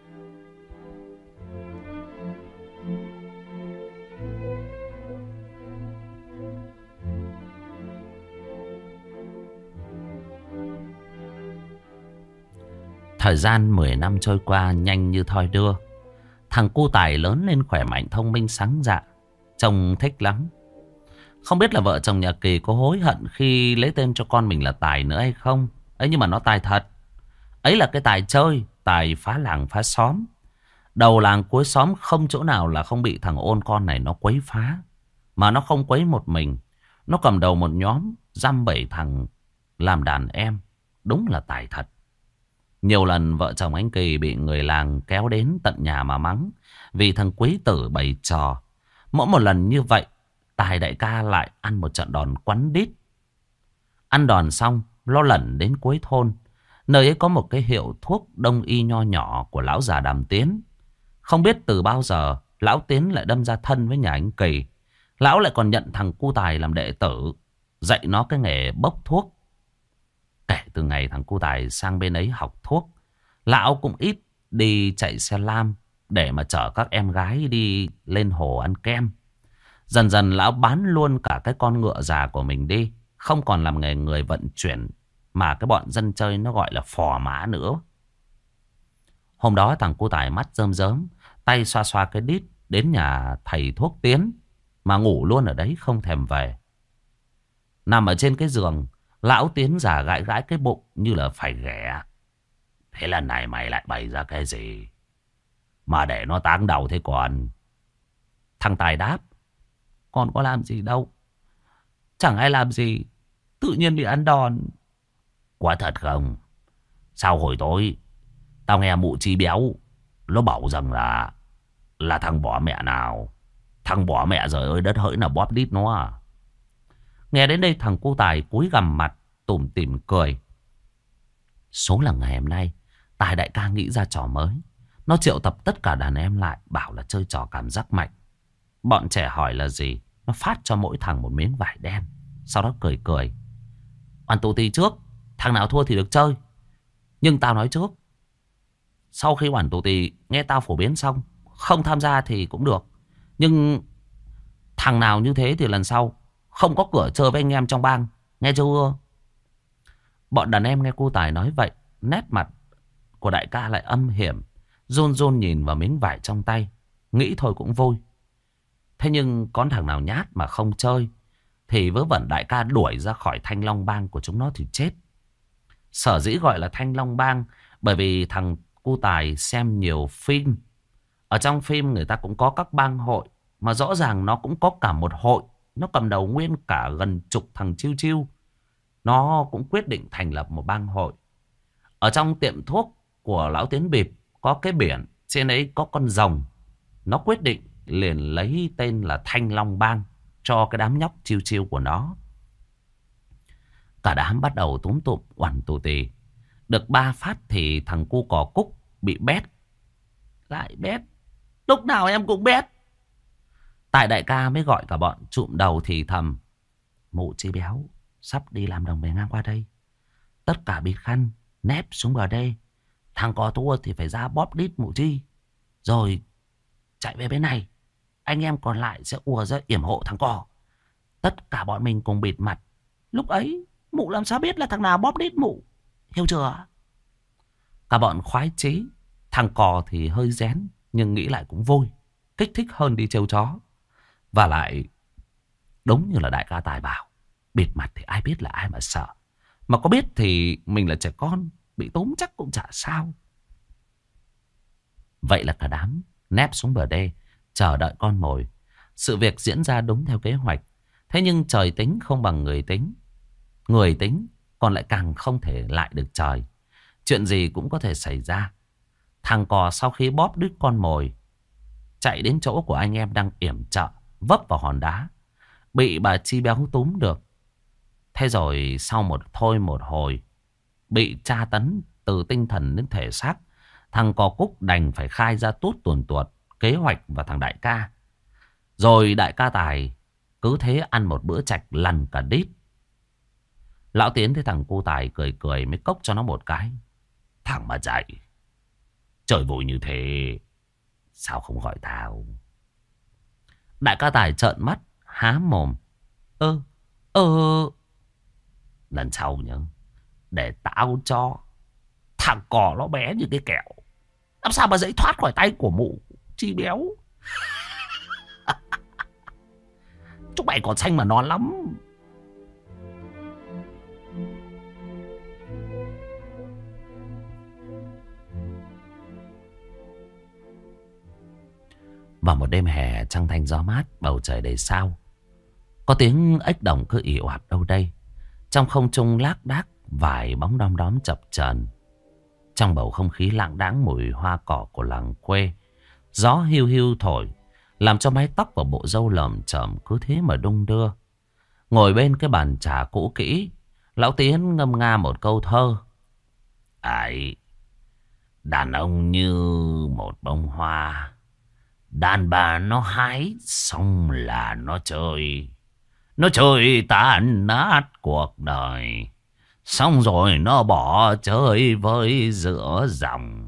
Speaker 1: Thời gian mười năm trôi qua nhanh như thoi đưa. Thằng cu Tài lớn lên khỏe mạnh, thông minh, sáng dạ, trông thích lắm. Không biết là vợ chồng nhà Kỳ có hối hận khi lấy tên cho con mình là Tài nữa hay không. Ấy nhưng mà nó Tài thật. Ấy là cái Tài chơi, Tài phá làng phá xóm. Đầu làng cuối xóm không chỗ nào là không bị thằng ôn con này nó quấy phá. Mà nó không quấy một mình. Nó cầm đầu một nhóm dăm bảy thằng làm đàn em. Đúng là Tài thật. Nhiều lần vợ chồng anh Kỳ bị người làng kéo đến tận nhà mà mắng vì thằng quý tử bày trò. Mỗi một lần như vậy, Tài đại ca lại ăn một trận đòn quắn đít. Ăn đòn xong, lo lẩn đến cuối thôn. Nơi ấy có một cái hiệu thuốc đông y nho nhỏ của lão già Đàm Tiến. Không biết từ bao giờ lão Tiến lại đâm ra thân với nhà anh Kỳ. Lão lại còn nhận thằng cu Tài làm đệ tử, dạy nó cái nghề bốc thuốc. Kể từ ngày thằng cu Tài sang bên ấy học thuốc, lão cũng ít đi chạy xe lam để mà chở các em gái đi lên hồ ăn kem. Dần dần lão bán luôn cả cái con ngựa già của mình đi, không còn làm nghề người vận chuyển mà cái bọn dân chơi nó gọi là phò mã nữa. Hôm đó thằng cu Tài mắt rơm rớm, tay xoa xoa cái đít, đến nhà thầy thuốc Tiến mà ngủ luôn ở đấy không thèm về. Nằm ở trên cái giường, lão Tiến già gãi gãi cái bụng như là phải ghẻ. Thế lần này mày lại bày ra cái gì mà để nó táng đầu thế còn? Thằng Tài đáp: Con có làm gì đâu, chẳng ai làm gì, tự nhiên bị ăn đòn. Quá thật không? Sao hồi tối tao nghe mụ Chi béo nó bảo rằng là Là thằng bỏ mẹ nào, thằng bỏ mẹ rồi ơi đất hỡi là bóp đít nó à? Nghe đến đây thằng cu Tài cúi gằm mặt tủm tỉm cười. Số là ngày hôm nay Tài đại ca nghĩ ra trò mới. Nó triệu tập tất cả đàn em lại, bảo là chơi trò cảm giác mạnh. Bọn trẻ hỏi là gì, nó phát cho mỗi thằng một miếng vải đen. Sau đó cười cười: Oan tù tì trước, thằng nào thua thì được chơi. Nhưng tao nói trước, sau khi oan tù tì nghe tao phổ biến xong, không tham gia thì cũng được. Nhưng thằng nào như thế thì lần sau không có cửa chơi với anh em trong bang, nghe chưa? Bọn đàn em nghe cô Tài nói vậy, nét mặt của đại ca lại âm hiểm, run run nhìn vào miếng vải trong tay, nghĩ thôi cũng vui. Thế nhưng có thằng nào nhát mà không chơi thì vớ vẩn đại ca đuổi ra khỏi Thanh Long Bang của chúng nó thì chết. Sở dĩ gọi là Thanh Long Bang bởi vì thằng cu Tài xem nhiều phim. Ở trong phim người ta cũng có các bang hội, mà rõ ràng nó cũng có cả một hội. Nó cầm đầu nguyên cả gần chục thằng chiêu chiêu. Nó cũng quyết định thành lập một bang hội. Ở trong tiệm thuốc của lão Tiến Bịp có cái biển, trên ấy có con rồng. Nó quyết định liền lấy tên là Thanh Long Bang cho cái đám nhóc chiêu chiêu của nó. Cả đám bắt đầu túm tụm oằn tù tì. Được ba phát thì thằng cu cò Cúc bị bét. Lại bét, lúc nào em cũng bét. Tại đại ca mới gọi cả bọn trụm đầu thì thầm: Mụ Chi béo sắp đi làm đồng bề ngang qua đây, tất cả bịt khăn nép xuống bờ đây. Thằng cò thua thì phải ra bóp đít mụ Chi, rồi chạy về bên này. Anh em còn lại sẽ ùa ra yểm hộ thằng cò. Tất cả bọn mình cùng bịt mặt. Lúc ấy mụ làm sao biết là thằng nào bóp đít mụ, hiểu chưa? Cả bọn khoái chí. Thằng cò thì hơi rén, nhưng nghĩ lại cũng vui, kích thích hơn đi trêu chó. Và lại đúng như là đại ca Tài bảo, bịt mặt thì ai biết là ai mà sợ. Mà có biết thì mình là trẻ con, bị túm chắc cũng chả sao. Vậy là cả đám nép xuống bờ đê chờ đợi con mồi. Sự việc diễn ra đúng theo kế hoạch. Thế nhưng trời tính không bằng người tính. Người tính còn lại càng không thể lại được trời. Chuyện gì cũng có thể xảy ra. Thằng cò sau khi bóp đứt con mồi, chạy đến chỗ của anh em đang yểm trợ, vấp vào hòn đá, bị bà Chi béo túm được. Thế rồi sau một thôi một hồi, bị tra tấn từ tinh thần đến thể xác, thằng Cò Cúc đành phải khai ra tút tuồn tuột kế hoạch và thằng đại ca. Rồi đại ca Tài cứ thế ăn một bữa chạch lằn cả đít. Lão Tiến thấy thằng cu Tài cười cười mới cốc cho nó một cái. Thằng mà dạy, trời vui như thế sao không gọi tao? Đại ca Tài trợn mắt há mồm. Ơ ơ Lần sau nhá, để tao cho. Thằng Cò nó bé như cái kẹo, làm sao mà dễ thoát khỏi tay của mụ Chi Béo. Chúng mày còn xanh mà non lắm. Vào một đêm hè trăng thanh gió mát, bầu trời đầy sao, có tiếng ếch đồng cứ ì oạp đâu đây. Trong không trung lác đác vài bóng đom đóm chập chờn. Trong bầu không khí lạng đãng mùi hoa cỏ của làng quê. Gió hiu hiu thổi, làm cho mái tóc và bộ râu lởm chởm cứ thế mà đung đưa. Ngồi bên cái bàn trà cũ kỹ, lão Tiến ngâm nga một câu thơ. Ấy, đàn ông như một bông hoa, đàn bà nó hái xong là nó chơi. Nó chơi tàn nát cuộc đời, xong rồi nó bỏ chơi với giữa dòng.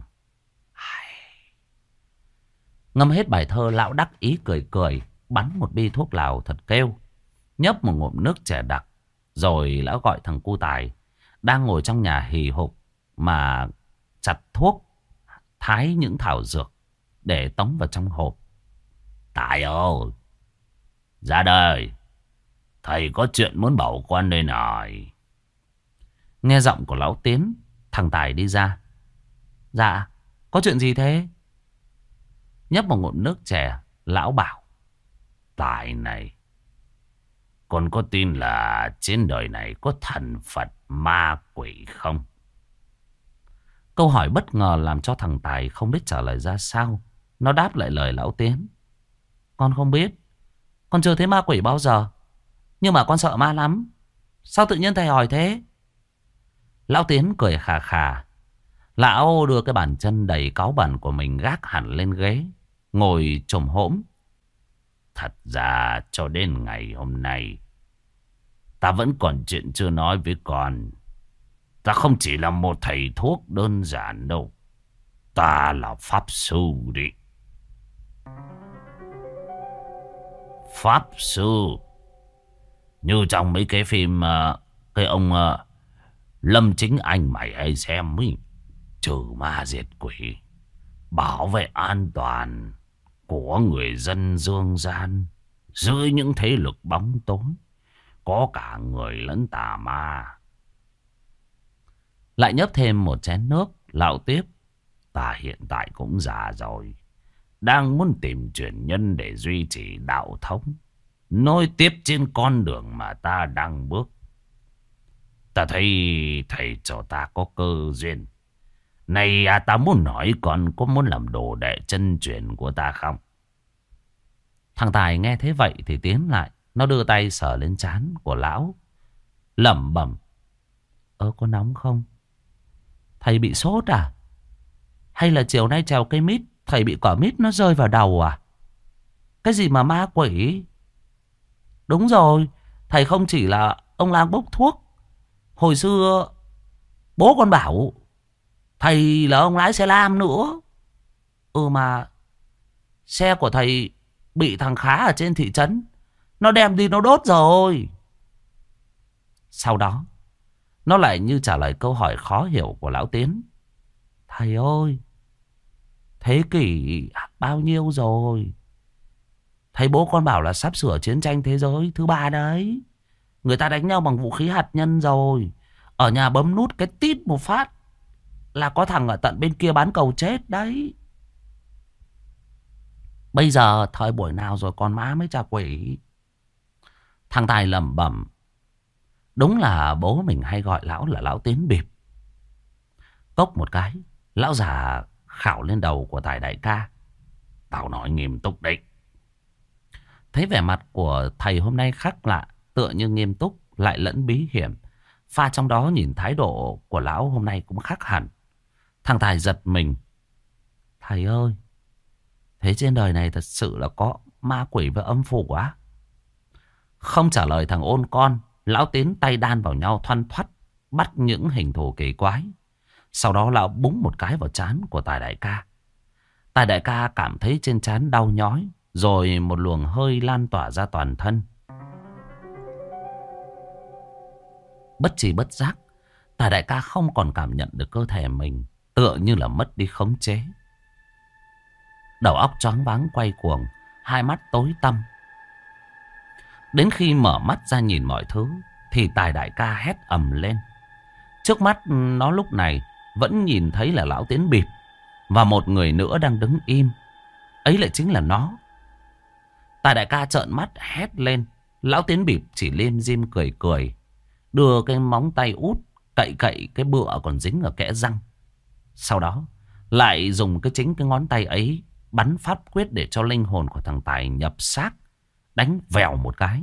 Speaker 1: Ngâm hết bài thơ, lão đắc ý cười cười, bắn một bi thuốc lào thật kêu, nhấp một ngụm nước chè đặc. Rồi lão gọi thằng cu Tài đang ngồi trong nhà hì hục mà chặt thuốc, thái những thảo dược để tống vào trong hộp. Tài ơi, ra đây, thầy có chuyện muốn bảo con đây này. Nghe giọng của lão Tiến, thằng Tài đi ra. Dạ, có chuyện gì thế? Nhấp một ngụm nước chè, lão bảo. Tài này, con có tin là trên đời này có thần Phật ma quỷ không? Câu hỏi bất ngờ làm cho thằng Tài không biết trả lời ra sao. Nó đáp lại lời lão Tiến. Con không biết, con chưa thấy ma quỷ bao giờ, nhưng mà con sợ ma lắm. Sao tự nhiên thầy hỏi thế? Lão Tiến cười khà khà. Lão đưa cái bàn chân đầy cáu bẩn của mình gác hẳn lên ghế, ngồi chồm hổm. Thật ra cho đến ngày hôm nay, ta vẫn còn chuyện chưa nói với con. Ta không chỉ là một thầy thuốc đơn giản đâu, ta là pháp sư đi. Pháp sư như trong mấy cái phim uh, cái ông uh, Lâm Chính Anh mày hay xem ấy, trừ ma diệt quỷ, bảo vệ an toàn của người dân dương gian dưới những thế lực bóng tối, có cả người lẫn tà ma. Lại nhấp thêm một chén nước, lão tiếp. Ta hiện tại cũng già rồi, đang muốn tìm truyền nhân để duy trì đạo thống, nối tiếp trên con đường mà ta đang bước. Ta thấy thầy cho ta có cơ duyên này à, ta muốn hỏi con có muốn làm đồ đệ chân truyền của ta không? Thằng Tài nghe thế vậy thì tiến lại. Nó đưa tay sờ lên trán của lão, lẩm bẩm. Ơ, có nóng không? Thầy bị sốt à? Hay là chiều nay trèo cây mít, thầy bị quả mít nó rơi vào đầu à? Cái gì mà ma quỷ? Đúng rồi, thầy không chỉ là ông lang bốc thuốc. Hồi xưa bố con bảo thầy là ông lái xe lam nữa. Ừ mà xe của thầy bị thằng Khá ở trên thị trấn nó đem đi nó đốt rồi. Sau đó nó lại như trả lời câu hỏi khó hiểu của lão Tiến. Thầy ơi, thế kỷ bao nhiêu rồi? Thầy bố con bảo là sắp sửa chiến tranh thế giới thứ ba đấy. Người ta đánh nhau bằng vũ khí hạt nhân rồi. Ở nhà bấm nút cái tít một phát là có thằng ở tận bên kia bán cầu chết đấy. Bây giờ thời buổi nào rồi con má mới trả quỷ. Thằng Tài lẩm bẩm. Đúng là bố mình hay gọi lão là lão Tiến bịp. Cốc một cái, lão già khảo lên đầu của Tài đại ca. Tao nói nghiêm túc đấy. Thấy vẻ mặt của thầy hôm nay khác lạ, tựa như nghiêm túc, lại lẫn bí hiểm. Pha trong đó nhìn thái độ của lão hôm nay cũng khác hẳn. Thằng Tài giật mình. Thầy ơi, thế trên đời này thật sự là có ma quỷ với âm phủ á? Không trả lời thằng ôn con, lão Tiến tay đan vào nhau thoăn thoắt bắt những hình thù kỳ quái. Sau đó lão búng một cái vào trán của Tài đại ca. Tài đại ca cảm thấy trên trán đau nhói, rồi một luồng hơi lan tỏa ra toàn thân. Bất tri bất giác, Tài đại ca không còn cảm nhận được cơ thể mình, tựa như là mất đi khống chế. Đầu óc choáng váng quay cuồng, hai mắt tối tăm. Đến khi mở mắt ra nhìn mọi thứ thì Tài đại ca hét ầm lên. Trước mắt nó lúc này vẫn nhìn thấy là lão Tiến bịp và một người nữa đang đứng im. Ấy lại chính là nó. Tài đại ca trợn mắt hét lên. Lão Tiến bịp chỉ lim dim cười cười, đưa cái móng tay út cậy cậy cái bựa còn dính ở kẽ răng. Sau đó lại dùng cái chính cái ngón tay ấy bắn pháp quyết để cho linh hồn của thằng Tài nhập xác, đánh vèo một cái.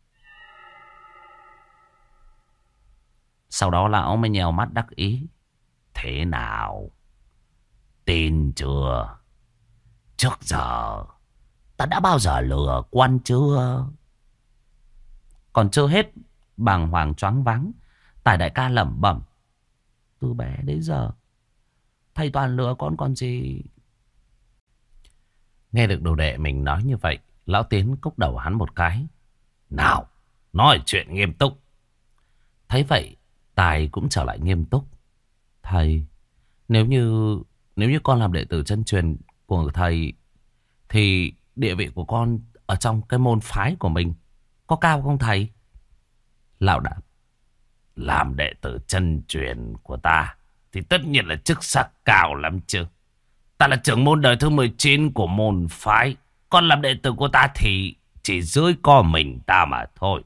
Speaker 1: Sau đó lão mới nhèo mắt đắc ý. Thế nào? Tin chưa? Trước giờ ta đã bao giờ lừa quan chưa? Còn chưa hết bàng hoàng choáng váng, Tài đại ca lẩm bẩm. Từ bé đến giờ thầy toàn lừa con còn gì. Nghe được đồ đệ mình nói như vậy, lão Tiến cốc đầu hắn một cái. Nào, nói chuyện nghiêm túc. Thấy vậy, Tài cũng trở lại nghiêm túc. Thầy, nếu như nếu như con làm đệ tử chân truyền của thầy thì địa vị của con ở trong cái môn phái của mình có cao không thầy? Lão đáp. Làm đệ tử chân truyền của ta thì tất nhiên là chức sắc cao lắm chứ. Ta là trưởng môn đời thứ mười chín của môn phái. Còn làm đệ tử của ta thì chỉ dưới co mình ta mà thôi.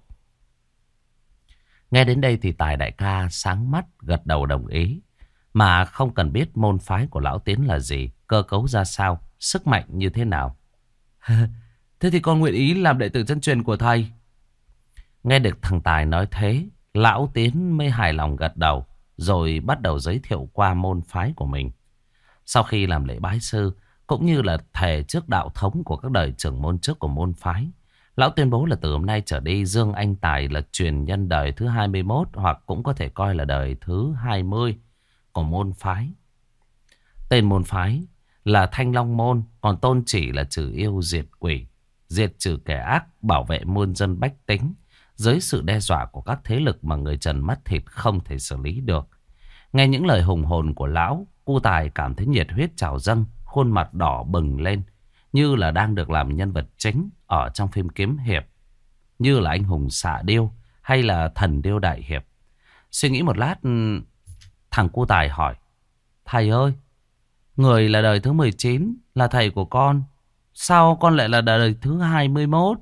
Speaker 1: Nghe đến đây thì Tài đại ca sáng mắt gật đầu đồng ý. Mà không cần biết môn phái của lão Tiến là gì, cơ cấu ra sao, sức mạnh như thế nào. Thế thì con nguyện ý làm đệ tử chân truyền của thầy. Nghe được thằng Tài nói thế, lão Tiến mới hài lòng gật đầu, rồi bắt đầu giới thiệu qua môn phái của mình. Sau khi làm lễ bái sư, cũng như là thề trước đạo thống của các đời trưởng môn trước của môn phái, lão tuyên bố là từ hôm nay trở đi Dương Anh Tài là truyền nhân đời thứ hai mươi mốt, hoặc cũng có thể coi là đời thứ hai mươi của môn phái. Tên môn phái là Thanh Long Môn, còn tôn chỉ là trừ yêu diệt quỷ, diệt trừ kẻ ác, bảo vệ muôn dân bách tính dưới sự đe dọa của các thế lực mà người trần mắt thịt không thể xử lý được. Nghe những lời hùng hồn của lão, cu Tài cảm thấy nhiệt huyết trào dâng, khuôn mặt đỏ bừng lên, như là đang được làm nhân vật chính ở trong phim kiếm hiệp, như là anh hùng xạ điêu hay là thần điêu đại hiệp. Suy nghĩ một lát, thằng cu Tài hỏi. Thầy ơi, người là đời thứ mười chín là thầy của con, sao con lại là đời thứ hai mươi mốt?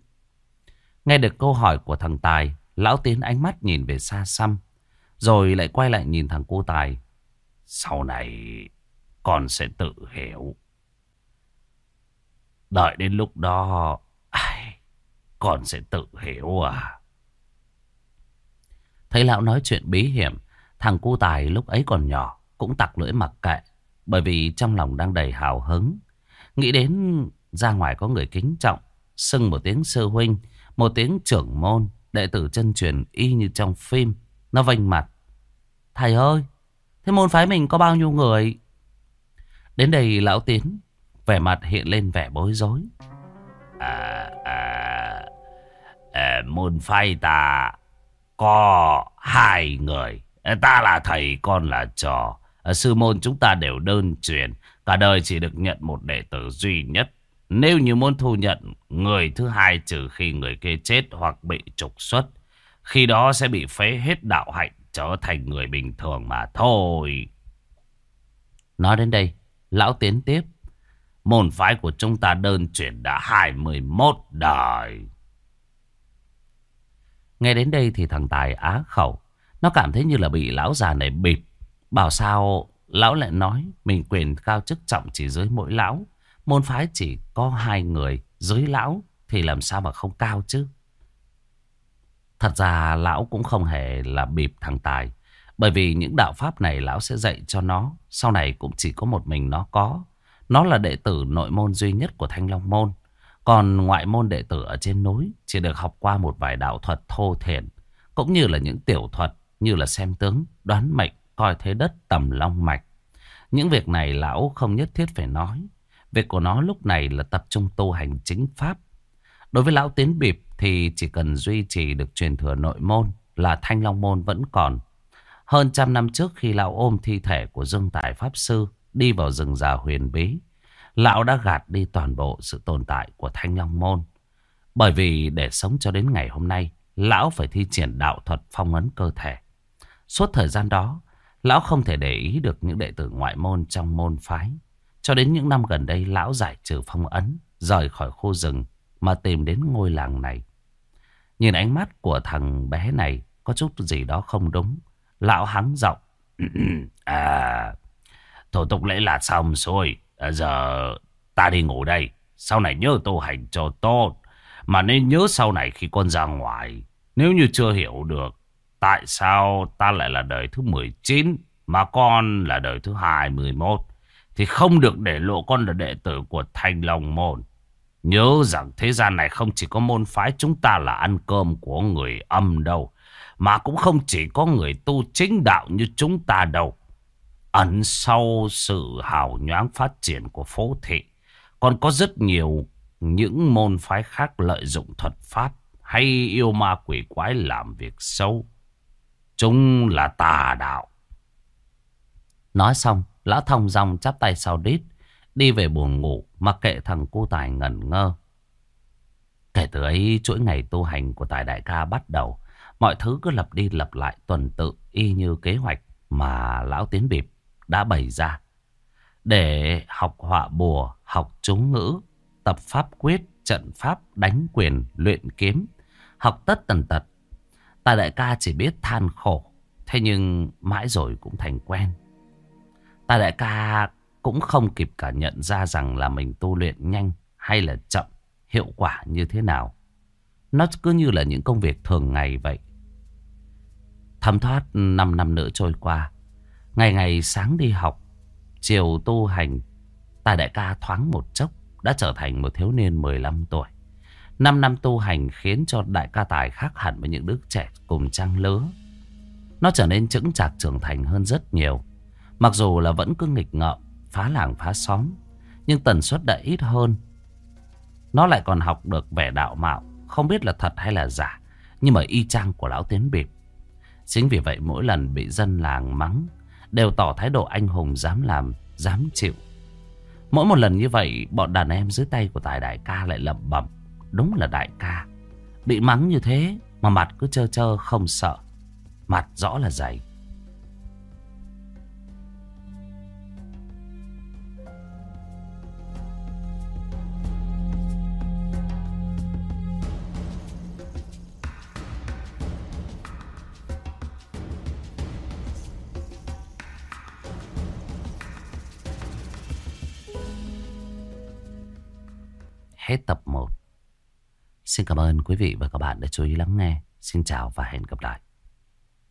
Speaker 1: Nghe được câu hỏi của thằng Tài, lão Tiến ánh mắt nhìn về xa xăm, rồi lại quay lại nhìn thằng cu Tài. Sau này con sẽ tự hiểu. Đợi đến lúc đó ai, con sẽ tự hiểu à. Thấy lão nói chuyện bí hiểm, thằng cu Tài lúc ấy còn nhỏ cũng tặc lưỡi mặc kệ, bởi vì trong lòng đang đầy hào hứng. Nghĩ đến ra ngoài có người kính trọng, xưng một tiếng sư huynh, một tiếng trưởng môn, đệ tử chân truyền y như trong phim. Nó vênh mặt. Thầy ơi, thế môn phái mình có bao nhiêu người? Đến đây lão Tiến vẻ mặt hiện lên vẻ bối rối. À, à, à, môn phái ta có hai người. Ta là thầy, con là trò. Sư môn chúng ta đều đơn truyền, cả đời chỉ được nhận một đệ tử duy nhất. Nếu như muốn thu nhận người thứ hai, trừ khi người kia chết hoặc bị trục xuất, khi đó sẽ bị phế hết đạo hạnh, trở thành người bình thường mà thôi. Nói đến đây, lão Tiến tiếp. Môn phái của chúng ta đơn truyền đã hai mươi mốt đời. Nghe đến đây thì thằng Tài á khẩu. Nó cảm thấy như là bị lão già này bịp. Bảo sao lão lại nói mình quyền cao chức trọng chỉ dưới mỗi lão. Môn phái chỉ có hai người, dưới lão thì làm sao mà không cao chứ. Thật ra lão cũng không hề là bịp thằng Tài. Bởi vì những đạo pháp này lão sẽ dạy cho nó. Sau này cũng chỉ có một mình nó có. Nó là đệ tử nội môn duy nhất của Thanh Long Môn. Còn ngoại môn đệ tử ở trên núi chỉ được học qua một vài đạo thuật thô thiển. Cũng như là những tiểu thuật như là xem tướng, đoán mệnh, coi thế đất, tầm long mạch. Những việc này lão không nhất thiết phải nói. Việc của nó lúc này là tập trung tu hành chính pháp. Đối với lão Tiến Bịp thì chỉ cần duy trì được truyền thừa nội môn là Thanh Long Môn vẫn còn. Hơn trăm năm trước khi lão ôm thi thể của Dương Tài Pháp Sư đi vào rừng già huyền bí, lão đã gạt đi toàn bộ sự tồn tại của Thanh Long Môn. Bởi vì để sống cho đến ngày hôm nay, lão phải thi triển đạo thuật phong ấn cơ thể. Suốt thời gian đó, lão không thể để ý được những đệ tử ngoại môn trong môn phái. Cho đến những năm gần đây, lão giải trừ phong ấn, rời khỏi khu rừng mà tìm đến ngôi làng này. Nhìn ánh mắt của thằng bé này có chút gì đó không đúng. Lão hắng giọng.
Speaker 2: À, thủ tục lễ là xong rồi. À, giờ ta đi ngủ đây. Sau này nhớ tu hành cho tốt. Mà nên nhớ sau này khi con ra ngoài, nếu như chưa hiểu được tại sao ta lại là đời thứ mười chín mà con là đời thứ hai mươi mốt, thì không được để lộ con là đệ tử của Thanh Long Môn. Nhớ rằng thế gian này không chỉ có môn phái chúng ta là ăn cơm của người âm đâu, mà cũng không chỉ có người tu chính đạo như chúng ta đâu. Ẩn sau sự hào nhoáng phát triển của phố thị, còn có rất nhiều những môn phái khác lợi dụng thuật pháp hay yêu ma quỷ quái làm việc xấu. Chúng là tà đạo.
Speaker 1: Nói xong, lão thong dong chắp tay sau đít, đi về buồng ngủ, mặc kệ thằng cu Tài ngẩn ngơ. Kể từ ấy, chuỗi ngày tu hành của Tài đại ca bắt đầu. Mọi thứ cứ lặp đi lặp lại tuần tự, y như kế hoạch mà lão Tiến Bịp đã bày ra. Để học họa bùa, học chú ngữ, tập pháp quyết, trận pháp, đánh quyền, luyện kiếm, học tất tần tật. Tài đại ca chỉ biết than khổ, thế nhưng mãi rồi cũng thành quen. Tài đại ca cũng không kịp cả nhận ra rằng là mình tu luyện nhanh hay là chậm, hiệu quả như thế nào. Nó cứ như là những công việc thường ngày vậy. Thấm thoát năm năm nữa trôi qua. Ngày ngày sáng đi học, chiều tu hành. Tài đại ca thoáng một chốc đã trở thành một thiếu niên mười lăm tuổi. Năm năm tu hành khiến cho đại ca Tài khác hẳn với những đứa trẻ cùng trang lứa. Nó trở nên chững chạc trưởng thành hơn rất nhiều. Mặc dù là vẫn cứ nghịch ngợm, phá làng phá xóm, nhưng tần suất đã ít hơn. Nó lại còn học được vẻ đạo mạo, không biết là thật hay là giả, nhưng mà y chang của lão Tiến Bịp. Chính vì vậy mỗi lần bị dân làng mắng đều tỏ thái độ anh hùng, dám làm, dám chịu. Mỗi một lần như vậy, bọn đàn em dưới tay của Tài đại ca lại lẩm bẩm, đúng là đại ca. Bị mắng như thế mà mặt cứ trơ trơ không sợ. Mặt rõ là dày. Hết tập một. Xin cảm ơn quý vị và các bạn đã chú ý lắng nghe. Xin chào và hẹn gặp lại.